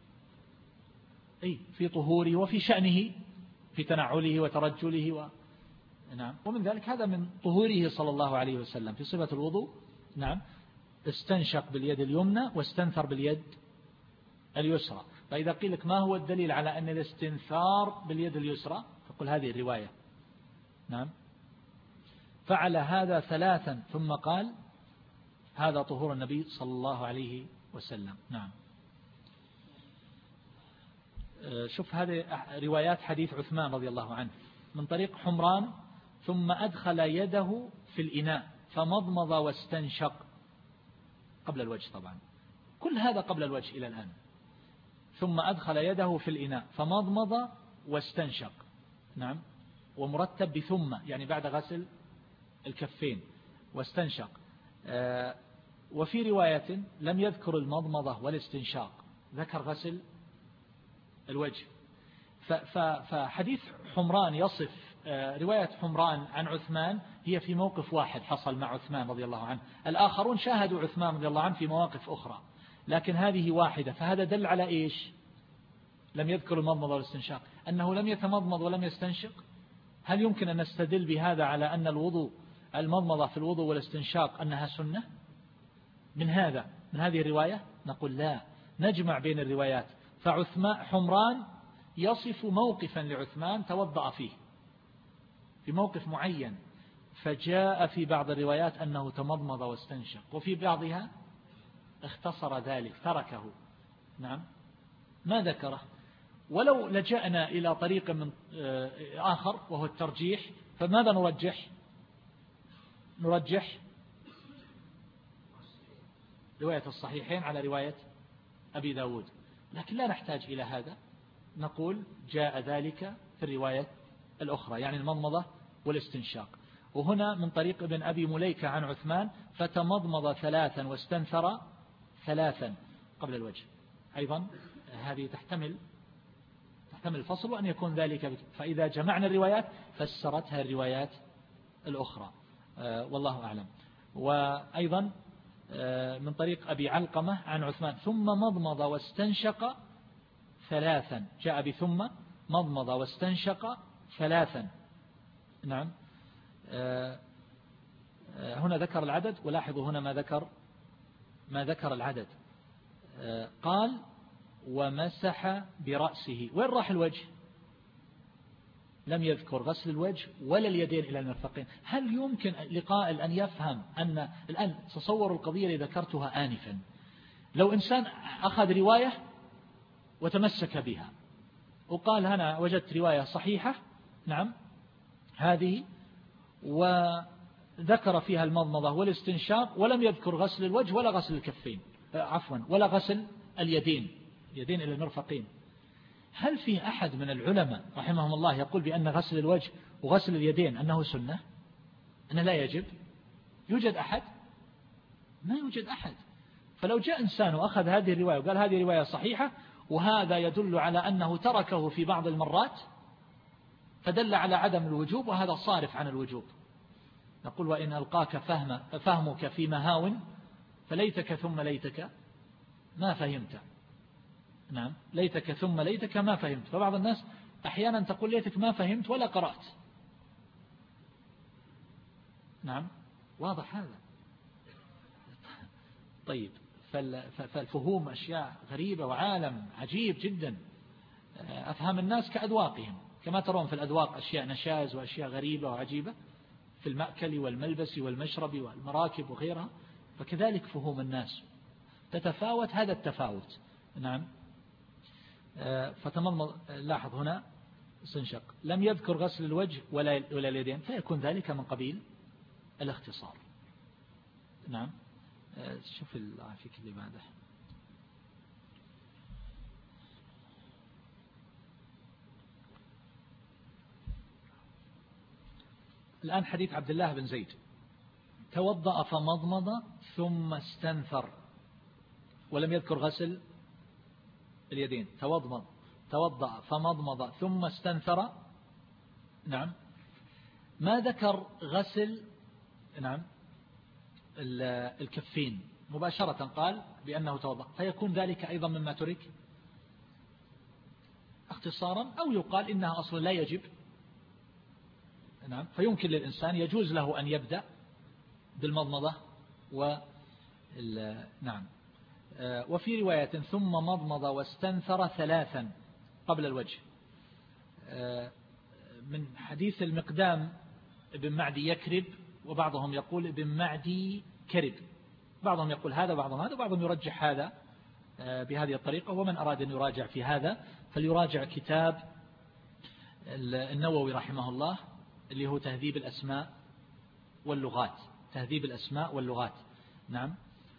أي في طهوره وفي شأنه، في تنعله وترجله و... نعم. ومن ذلك هذا من طهوره صلى الله عليه وسلم في صفة الوضوء. نعم. استنشق باليد اليمنى واستنثر باليد اليسرى. فإذا قيل لك ما هو الدليل على أن الاستنثار باليد اليسرى، فقل هذه الرواية. نعم. فعل هذا ثلاثا ثم قال هذا طهور النبي صلى الله عليه وسلم. نعم. شوف هذه روايات حديث عثمان رضي الله عنه من طريق حمران ثم أدخل يده في الإناء فمضمض واستنشق، قبل الوجه طبعا، كل هذا قبل الوجه إلى الآن. ثم أدخل يده في الإناء فمضمض واستنشق. نعم. ومرتب بثم، يعني بعد غسل الكفين واستنشق. آه وفي رواية لم يذكر المضمضة والاستنشاق، ذكر غسل الوجه. فحديث حمران يصف رواية حمران عن عثمان هي في موقف واحد حصل مع عثمان رضي الله عنه، الآخرون شاهدوا عثمان رضي الله عنه في مواقف أخرى، لكن هذه واحدة. فهذا دل على إيش؟ لم يذكر المضمضة والاستنشاق، أنه لم يتمضمض ولم يستنشق. هل يمكن أن نستدل بهذا على أن الوضوء المضمضة في الوضوء والاستنشاق أنها سنة من هذا من هذه الرواية؟ نقول لا، نجمع بين الروايات. فعثمان حمران يصف موقفا لعثمان توضأ فيه في موقف معين، فجاء في بعض الروايات أنه تمضمض واستنشق، وفي بعضها اختصر ذلك تركه. نعم. ما ذكره. ولو لجأنا إلى طريق من آخر وهو الترجيح، فماذا نرجح؟ نرجح رواية الصحيحين على رواية أبي داود، لكن لا نحتاج إلى هذا. نقول جاء ذلك في الرواية الأخرى، يعني المضمضة والاستنشاق. وهنا من طريق ابن أبي مليكة عن عثمان فتمضمض ثلاثا واستنثر ثلاثا قبل الوجه. أيضا هذه تحتمل تحتمل الفصل وأن يكون ذلك بك. فإذا جمعنا الروايات فسرتها الروايات الأخرى، آه والله أعلم. وأيضا آه من طريق أبي علقمة عن عثمان ثم مضمض واستنشق ثلاثا، جاء بثم مضمض واستنشق ثلاثا. نعم. آه آه هنا ذكر العدد، ولاحظوا هنا ما ذكر ما ذكر العدد. آه قال ومسح برأسه. وين راح الوجه؟ لم يذكر غسل الوجه ولا اليدين إلى المرفقين. هل يمكن لقائل أن يفهم أن الآن تصوروا القضية اللي ذكرتها آنفا، لو إنسان أخذ رواية وتمسك بها وقال أنا وجدت رواية صحيحة، نعم هذه، وذكر فيها المضمضة والاستنشاق ولم يذكر غسل الوجه ولا غسل الكفين، عفوا ولا غسل اليدين اليدين إلى المرفقين، هل في أحد من العلماء رحمهم الله يقول بأن غسل الوجه وغسل اليدين أنه سنة، أنه لا يجب؟ يوجد أحد؟ ما يوجد أحد. فلو جاء إنسان وأخذ هذه الرواية وقال هذه رواية صحيحة وهذا يدل على أنه تركه في بعض المرات فدل على عدم الوجوب، وهذا صارف عن الوجوب، نقول وإن ألقاك فهم فهمك في مهاو فليتك ثم ليتك ما فهمت. نعم، ليتك ثم ليتك ما فهمت. فبعض الناس أحيانا تقول ليتك ما فهمت ولا قرأت. نعم، واضح هذا. طيب، فالفهوم أشياء غريبة وعالم عجيب جدا. أفهم الناس كأذواقهم، كما ترون في الأذواق أشياء نشاز وأشياء غريبة وعجيبة في المأكل والملبس والمشرب والمراكب وغيرها، فكذلك فهوم الناس تتفاوت هذا التفاوت. نعم. فتمضمض، لاحظ هنا استنشق، لم يذكر غسل الوجه ولا ولا اليدين، فيكون ذلك من قبيل الاختصار. نعم. شوف العافيك اللي بعده. الآن حديث عبد الله بن زيد، توضأ فمضمض ثم استنثر ولم يذكر غسل اليدين. توضأ توضأ فمضمض ثم استنثر. نعم. ما ذكر غسل نعم الكفين مباشرة، قال بأنه توضأ، فيكون ذلك أيضا مما ترك اختصارا، أو يقال إنها أصلا لا يجب. نعم. فيمكن للإنسان يجوز له أن يبدأ بالمضمضة و نعم. وفي رواية ثم مضمض واستنثر ثلاثا قبل الوجه، من حديث المقدام ابن معدي يكرب، وبعضهم يقول ابن معدي كرب، بعضهم يقول هذا وبعضهم هذا، وبعضهم يرجح هذا بهذه الطريقة. ومن أراد أن يراجع في هذا فليراجع كتاب النووي رحمه الله اللي هو تهذيب الأسماء واللغات، تهذيب الأسماء واللغات. نعم.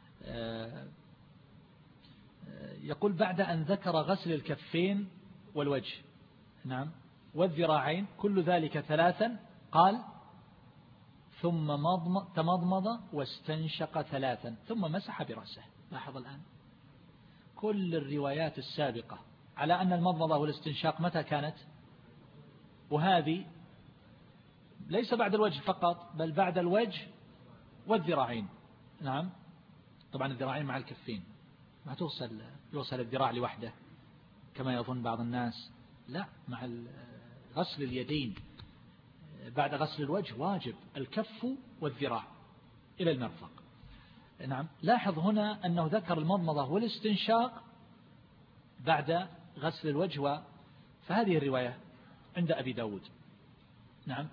يقول بعد أن ذكر غسل الكفين والوجه نعم والذراعين كل ذلك ثلاثا، قال ثم مضمض تمضمض واستنشق ثلاثا ثم مسح برأسه. لاحظ الآن كل الروايات السابقة على أن المضمضة والاستنشاق متى كانت، وهذه ليس بعد الوجه فقط بل بعد الوجه والذراعين. نعم. طبعا الذراعين مع الكفين، ما توصل يوصل الذراع لوحده كما يظن بعض الناس، لا، مع غسل اليدين بعد غسل الوجه واجب الكف والذراع إلى المرفق. نعم. لاحظ هنا أنه ذكر المضمضة والاستنشاق بعد غسل الوجه، فهذه الرواية عند أبي داود نعم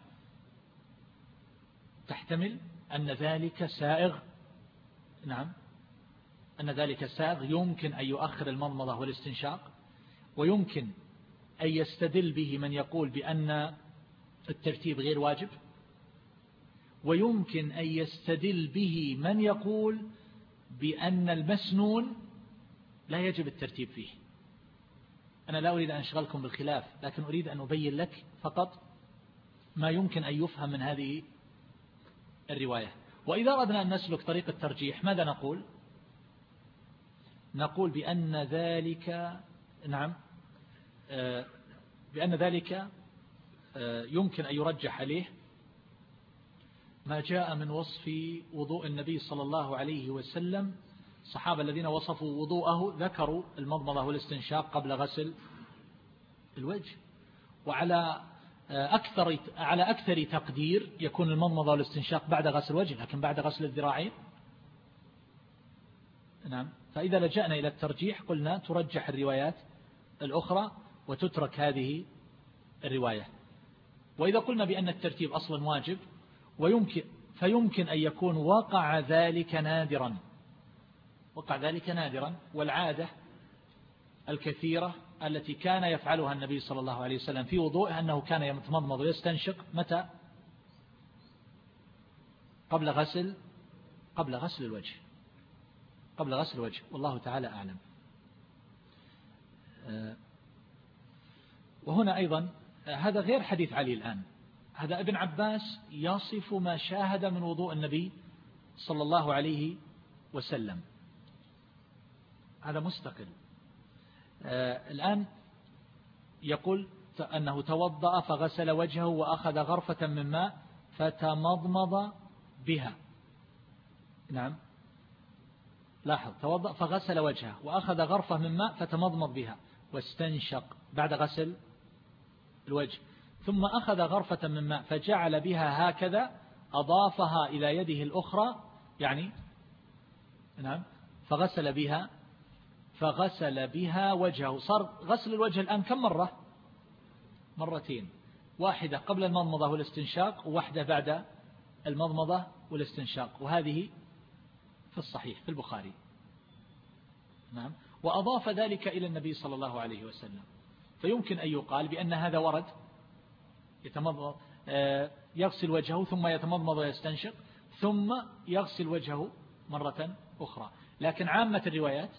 تحتمل أن ذلك سائغ. نعم. أن ذلك سائغ يمكن أن يؤخر المضمضة والاستنشاق، ويمكن أن يستدل به من يقول بأن الترتيب غير واجب، ويمكن أن يستدل به من يقول بأن المسنون لا يجب الترتيب فيه. أنا لا أريد أن أشغلكم بالخلاف، لكن أريد أن أبين لك فقط ما يمكن أن يفهم من هذه الرواية. وإذا أردنا أن نسلك طريق الترجيح ماذا نقول؟ نقول بأن ذلك نعم بأن ذلك يمكن أن يرجح عليه ما جاء من وصف وضوء النبي صلى الله عليه وسلم. الصحابة الذين وصفوا وضوءه ذكروا المضمضة والاستنشاق قبل غسل الوجه، وعلى أكثر على أكثر تقدير يكون المضمضة والاستنشاق بعد غسل الوجه، لكن بعد غسل الذراعين. نعم. فإذا لجأنا إلى الترجيح قلنا ترجح الروايات الأخرى وتترك هذه الرواية. وإذا قلنا بأن الترتيب أصلا واجب ويمكن فيمكن أن يكون وقع ذلك نادرا وقع ذلك نادرا والعادة الكثيرة التي كان يفعلها النبي صلى الله عليه وسلم في وضوءه أنه كان يتمضمض ويستنشق متى؟ قبل غسل قبل غسل الوجه قبل غسل الوجه والله تعالى أعلم. وهنا أيضا هذا غير حديث علي الآن، هذا ابن عباس يصف ما شاهد من وضوء النبي صلى الله عليه وسلم، هذا مستقل. آه الآن يقول أنه توضأ فغسل وجهه وأخذ غرفة من ماء فتمضمض بها. نعم، لاحظ، توضأ فغسل وجهه وأخذ غرفة من ماء فتمضمض بها واستنشق بعد غسل الوجه، ثم أخذ غرفة من ماء فجعل بها هكذا، أضافها إلى يده الأخرى، يعني نعم، فغسل بها فغسل بها وجهه. صار غسل الوجه الآن كم مرة؟ مرتين، واحدة قبل المضمضة والاستنشاق، وواحدة بعد المضمضة والاستنشاق، وهذه في الصحيح في البخاري. نعم، وأضاف ذلك إلى النبي صلى الله عليه وسلم، فيمكن أن يقال بأن هذا ورد يتمضمض يغسل وجهه ثم يتمضمض ويستنشق ثم يغسل وجهه مرة أخرى، لكن عامة الروايات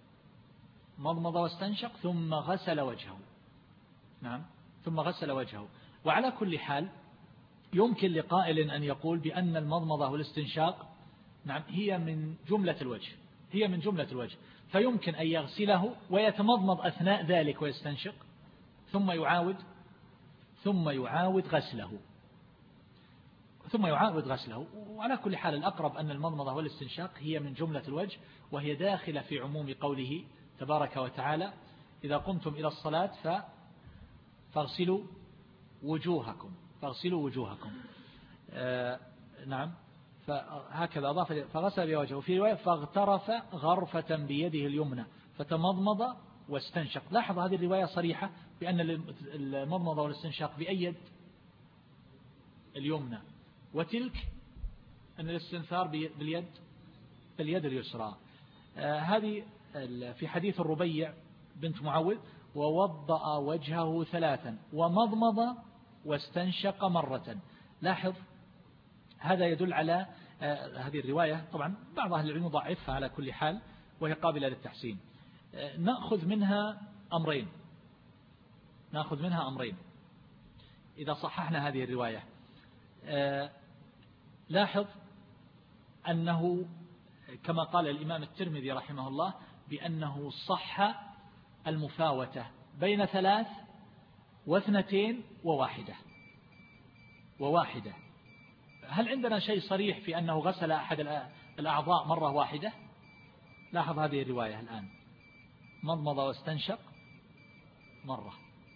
مضمض واستنشق ثم غسل وجهه. نعم، ثم غسل وجهه. وعلى كل حال يمكن لقائل أن يقول بأن المضمضة والاستنشاق نعم هي من جملة الوجه، هي من جملة الوجه، فيمكن أن يغسله ويتمضمض أثناء ذلك ويستنشق ثم يعاود ثم يعاود غسله ثم يعاود غسله. وعلى كل حال الأقرب أن المضمضة والاستنشاق هي من جملة الوجه، وهي داخلة في عموم قوله تبارك وتعالى: إذا قمتم إلى الصلاة فاغسلوا وجوهكم فاغسلوا وجوهكم. آه نعم، فهكذا أضاف فغسل بوجهه. في رواية فاغترف غرفة بيده اليمنى فتمضمض واستنشق. لاحظ هذه الرواية صريحة بأن المضمضة والاستنشاق بأي يد؟ اليمنى، وتلك أن الاستنثار باليد باليد اليسرى. آه هذه في حديث الربيع بنت معوذ: ووضأ وجهه ثلاثا ومضمض واستنشق مرة. لاحظ هذا يدل على آه هذه الرواية، طبعا بعض أهل العلم ضعفها على كل حال وهي قابلة للتحسين. آه نأخذ منها أمرين نأخذ منها أمرين إذا صححنا هذه الرواية. آه لاحظ أنه كما قال الإمام الترمذي رحمه الله بأنه صح المفاوتة بين ثلاث واثنتين وواحدة وواحدة هل عندنا شيء صريح في أنه غسل أحد الأعضاء مرة واحدة؟ لاحظ هذه الرواية الآن: مضمض واستنشق مرة.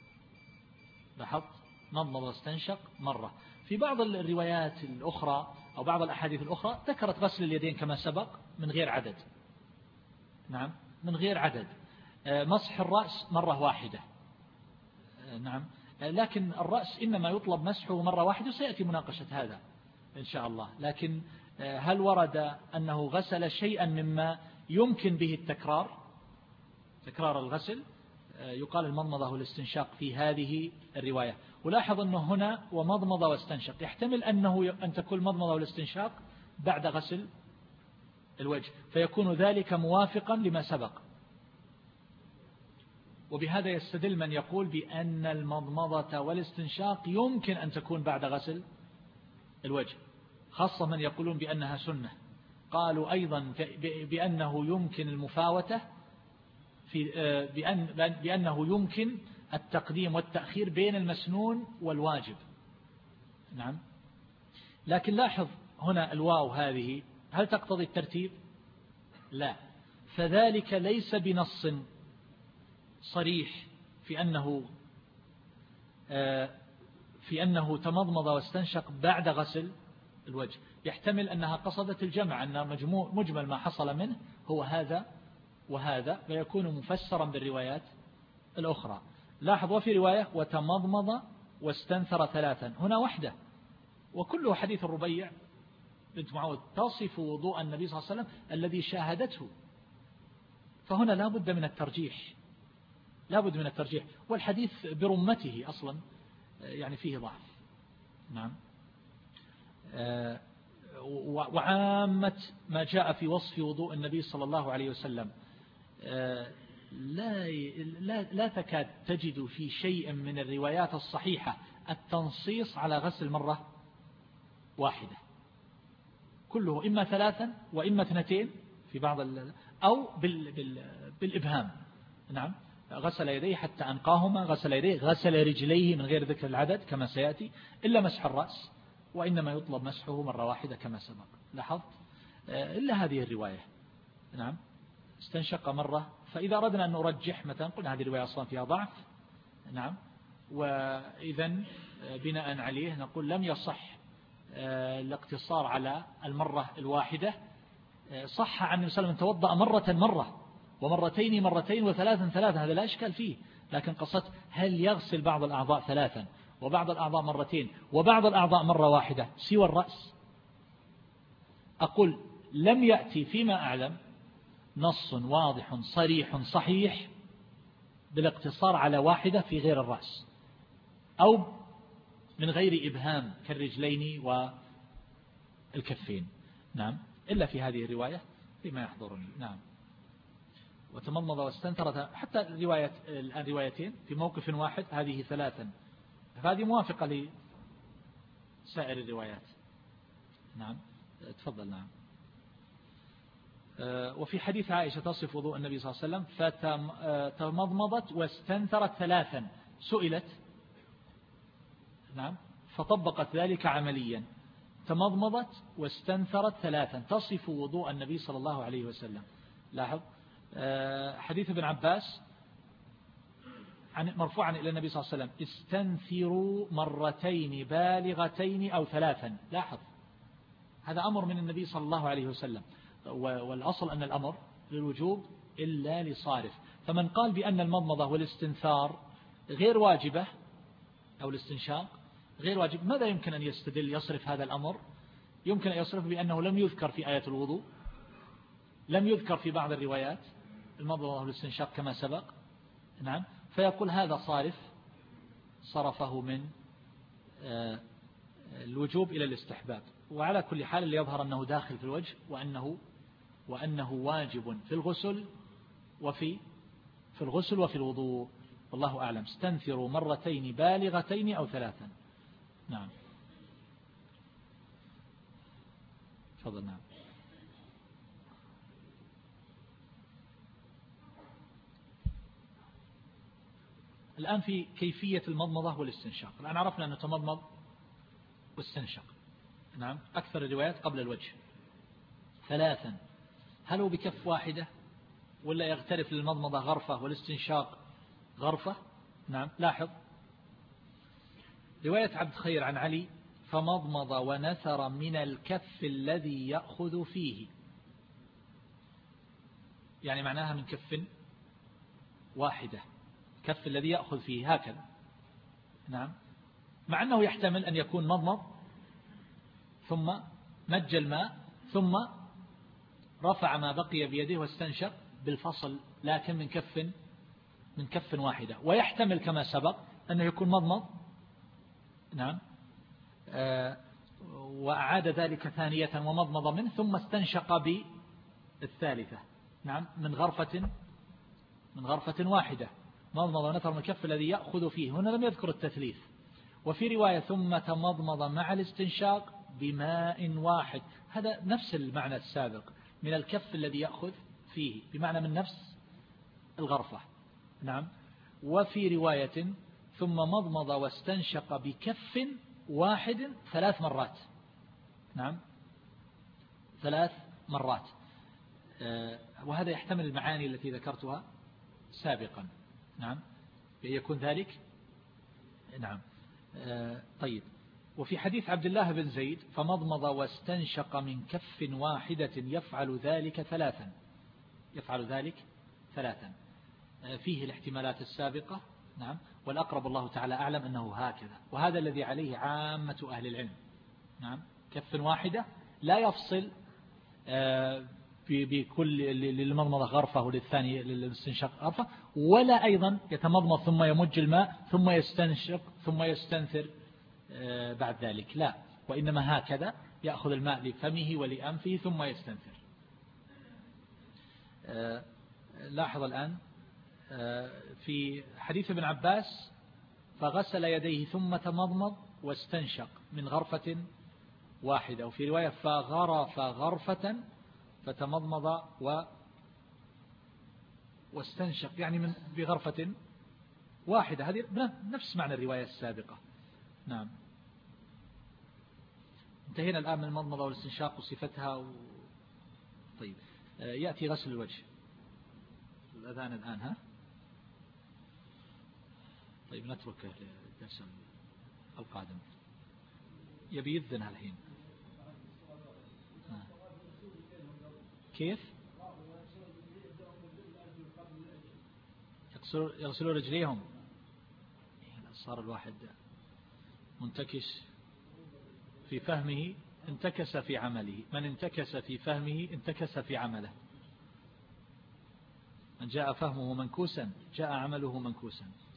لاحظ، مضمض واستنشق مرة. في بعض الروايات الأخرى أو بعض الأحاديث الأخرى ذكرت غسل اليدين كما سبق من غير عدد. نعم، من غير عدد. مسح الرأس مرة واحدة. نعم، لكن الرأس إنما يطلب مسحه مرة واحدة، وسيأتي مناقشة هذا إن شاء الله. لكن هل ورد أنه غسل شيئا مما يمكن به التكرار تكرار الغسل؟ يقال المضمضة والاستنشاق في هذه الرواية. ولاحظ أنه هنا ومضمضة واستنشق، يحتمل أنه أن تكون المضمضة والاستنشاق بعد غسل الوجه، فيكون ذلك موافقا لما سبق. وبهذا يستدل من يقول بأن المضمضة والاستنشاق يمكن أن تكون بعد غسل الوجه، خاصة من يقولون بأنها سنة. قالوا أيضا بأنه يمكن المفاوتة في بأن بأنه يمكن التقديم والتأخير بين المسنون والواجب. نعم، لكن لاحظ هنا الواو هذه هل تقتضي الترتيب؟ لا، فذلك ليس بنص صريح في أنه في أنه تمضمض واستنشق بعد غسل الوجه. يحتمل أنها قصدت الجمع، أن مجموع مجمل ما حصل منه هو هذا وهذا، فيكون مفسرا بالروايات الأخرى. لاحظ وفي رواية وتمضمض واستنثر ثلاثا، هنا وحده، وكله حديث الربيع بنت معوذ تصف وضوء النبي صلى الله عليه وسلم الذي شاهدته، فهنا لا بد من الترجيح لا بد من الترجيح والحديث برمته أصلا يعني فيه ضعف. نعم، وعامة ما جاء في وصف وضوء النبي صلى الله عليه وسلم لا, لا, لا تكاد تجد في شيء من الروايات الصحيحة التنصيص على غسل مرة واحدة، كله إما ثلاثا وإما اثنتين في بعض أو بال بال بالإبهام. نعم، غسل يديه حتى أنقاهما، غسل يديه، غسل رجليه من غير ذكر العدد كما سيأتي، إلا مسح الرأس وإنما يطلب مسحه مرة واحدة كما سبق. لاحظت؟ إلا هذه الرواية. نعم، استنشق مرة. فإذا أردنا أن نرجح مثلا قلنا هذه الرواية أصلا فيها ضعف، نعم، وإذا بناء عليه نقول لم يصح الاقتصار على المرة الواحدة. صح عن النبي صلى الله عليه وسلم توضأ مرة مرة ومرتين مرتين وثلاثا ثلاثا، هذا لا إشكال فيه، لكن قصدت هل يغسل بعض الأعضاء ثلاثا وبعض الأعضاء مرتين وبعض الأعضاء مرة واحدة سوى الرأس؟ أقول لم يأتي فيما أعلم نص واضح صريح صحيح بالاقتصار على واحدة في غير الرأس أو من غير إبهام كالرجلين والكفين. نعم، إلا في هذه الرواية فيما يحضرني. نعم، وتمضمض واستنثر، حتى الرواية الآن روايتين في موقف واحد هذه ثلاثا، فهذه موافقة لسائر الروايات. نعم، تفضل. نعم. وفي حديث عائشة تصف وضوء النبي صلى الله عليه وسلم فتمضمضت واستنثرت ثلاثا، سئلت نعم فطبقت ذلك عمليا، تمضمضت واستنثرت ثلاثا تصف وضوء النبي صلى الله عليه وسلم. لاحظ حديث ابن عباس عن مرفوعا إلى النبي صلى الله عليه وسلم استنثروا مرتين بالغتين أو ثلاثا. لاحظ هذا أمر من النبي صلى الله عليه وسلم، والأصل أن الأمر للوجوب إلا لصارف. فمن قال بأن المضمضة والاستنثار غير واجبة أو الاستنشاق غير واجب، ماذا يمكن أن يستدل يصرف هذا الأمر؟ يمكن أن يصرف بأنه لم يذكر في آية الوضوء، لم يذكر في بعض الروايات المضمضة والاستنشاق كما سبق. نعم، فيقول هذا صارف، صرفه من الوجوب إلى الاستحباب. وعلى كل حال اللي يظهر أنه داخل في الوجه وأنه وأنه واجب في الغسل وفي في الغسل وفي الوضوء، والله أعلم. استنثروا مرتين بالغتين أو ثلاثا. نعم، تفضل. نعم. الآن في كيفية المضمضة والاستنشاق. الآن عرفنا أن نتمضمض واستنشق. نعم، أكثر الروايات قبل الوجه ثلاثا. هل هو بكف واحدة ولا يغترف للمضمضة غرفة والاستنشاق غرفة؟ نعم، لاحظ رواية عبد خير عن علي فمضمض ونثر من الكف الذي يأخذ فيه، يعني معناها من كف واحدة، كف الذي يأخذ فيه هكذا. نعم، مع أنه يحتمل أن يكون مضمض ثم مج الماء ثم رفع ما بقي بيده واستنشق بالفصل، لكن من كف من كف واحدة. ويحتمل كما سبق أنه يكون مضمض نعم آه وأعاد ذلك ثانية ومضمض منه ثم استنشق بالثالثة نعم من غرفة من غرفة واحدة، مضمض ونثر من الكف الذي يأخذ فيه. هنا لم يذكر التثليث. وفي رواية ثم تمضمض مع الاستنشاق بماء واحد، هذا نفس المعنى السابق من الكف الذي يأخذ فيه، بمعنى من نفس الغرفة. نعم. وفي رواية ثم مضمض واستنشق بكف واحد ثلاث مرات. نعم، ثلاث مرات. وهذا يحتمل المعاني التي ذكرتها سابقا. نعم، يكون ذلك. نعم. طيب. وفي حديث عبد الله بن زيد فمضمض واستنشق من كف واحدة يفعل ذلك ثلاثا، يفعل ذلك ثلاثا، فيه الاحتمالات السابقة. نعم، والأقرب الله تعالى أعلم أنه هكذا، وهذا الذي عليه عامة أهل العلم. نعم، كف واحدة لا يفصل بكل للمضمضة غرفة وللثاني للاستنشاق غرفة، ولا أيضا يتمضمض ثم يمج الماء ثم يستنشق ثم يستنثر بعد ذلك، لا، وإنما هكذا يأخذ الماء لفمه ولأنفه ثم يستنثر. لاحظ الآن في حديث ابن عباس فغسل يديه ثم تمضمض واستنشق من غرفة واحدة، وفي رواية فغرف غرفة فتمضمض و واستنشق يعني من بغرفة واحدة. هذه نفس معنى الرواية السابقة. نعم. انتهينا الآن من المضمضة والاستنشاق وصفتها و... طيب يأتي غسل الوجه. الأذان الآن ها؟ طيب نتركه للدرس القادم. يبي يذن الحين. كيف؟ يغسلوا رجليهم. صار الواحد منتكس في فهمه انتكس في عمله. من انتكس في فهمه انتكس في عمله. من جاء فهمه منكوسا جاء عمله منكوسا.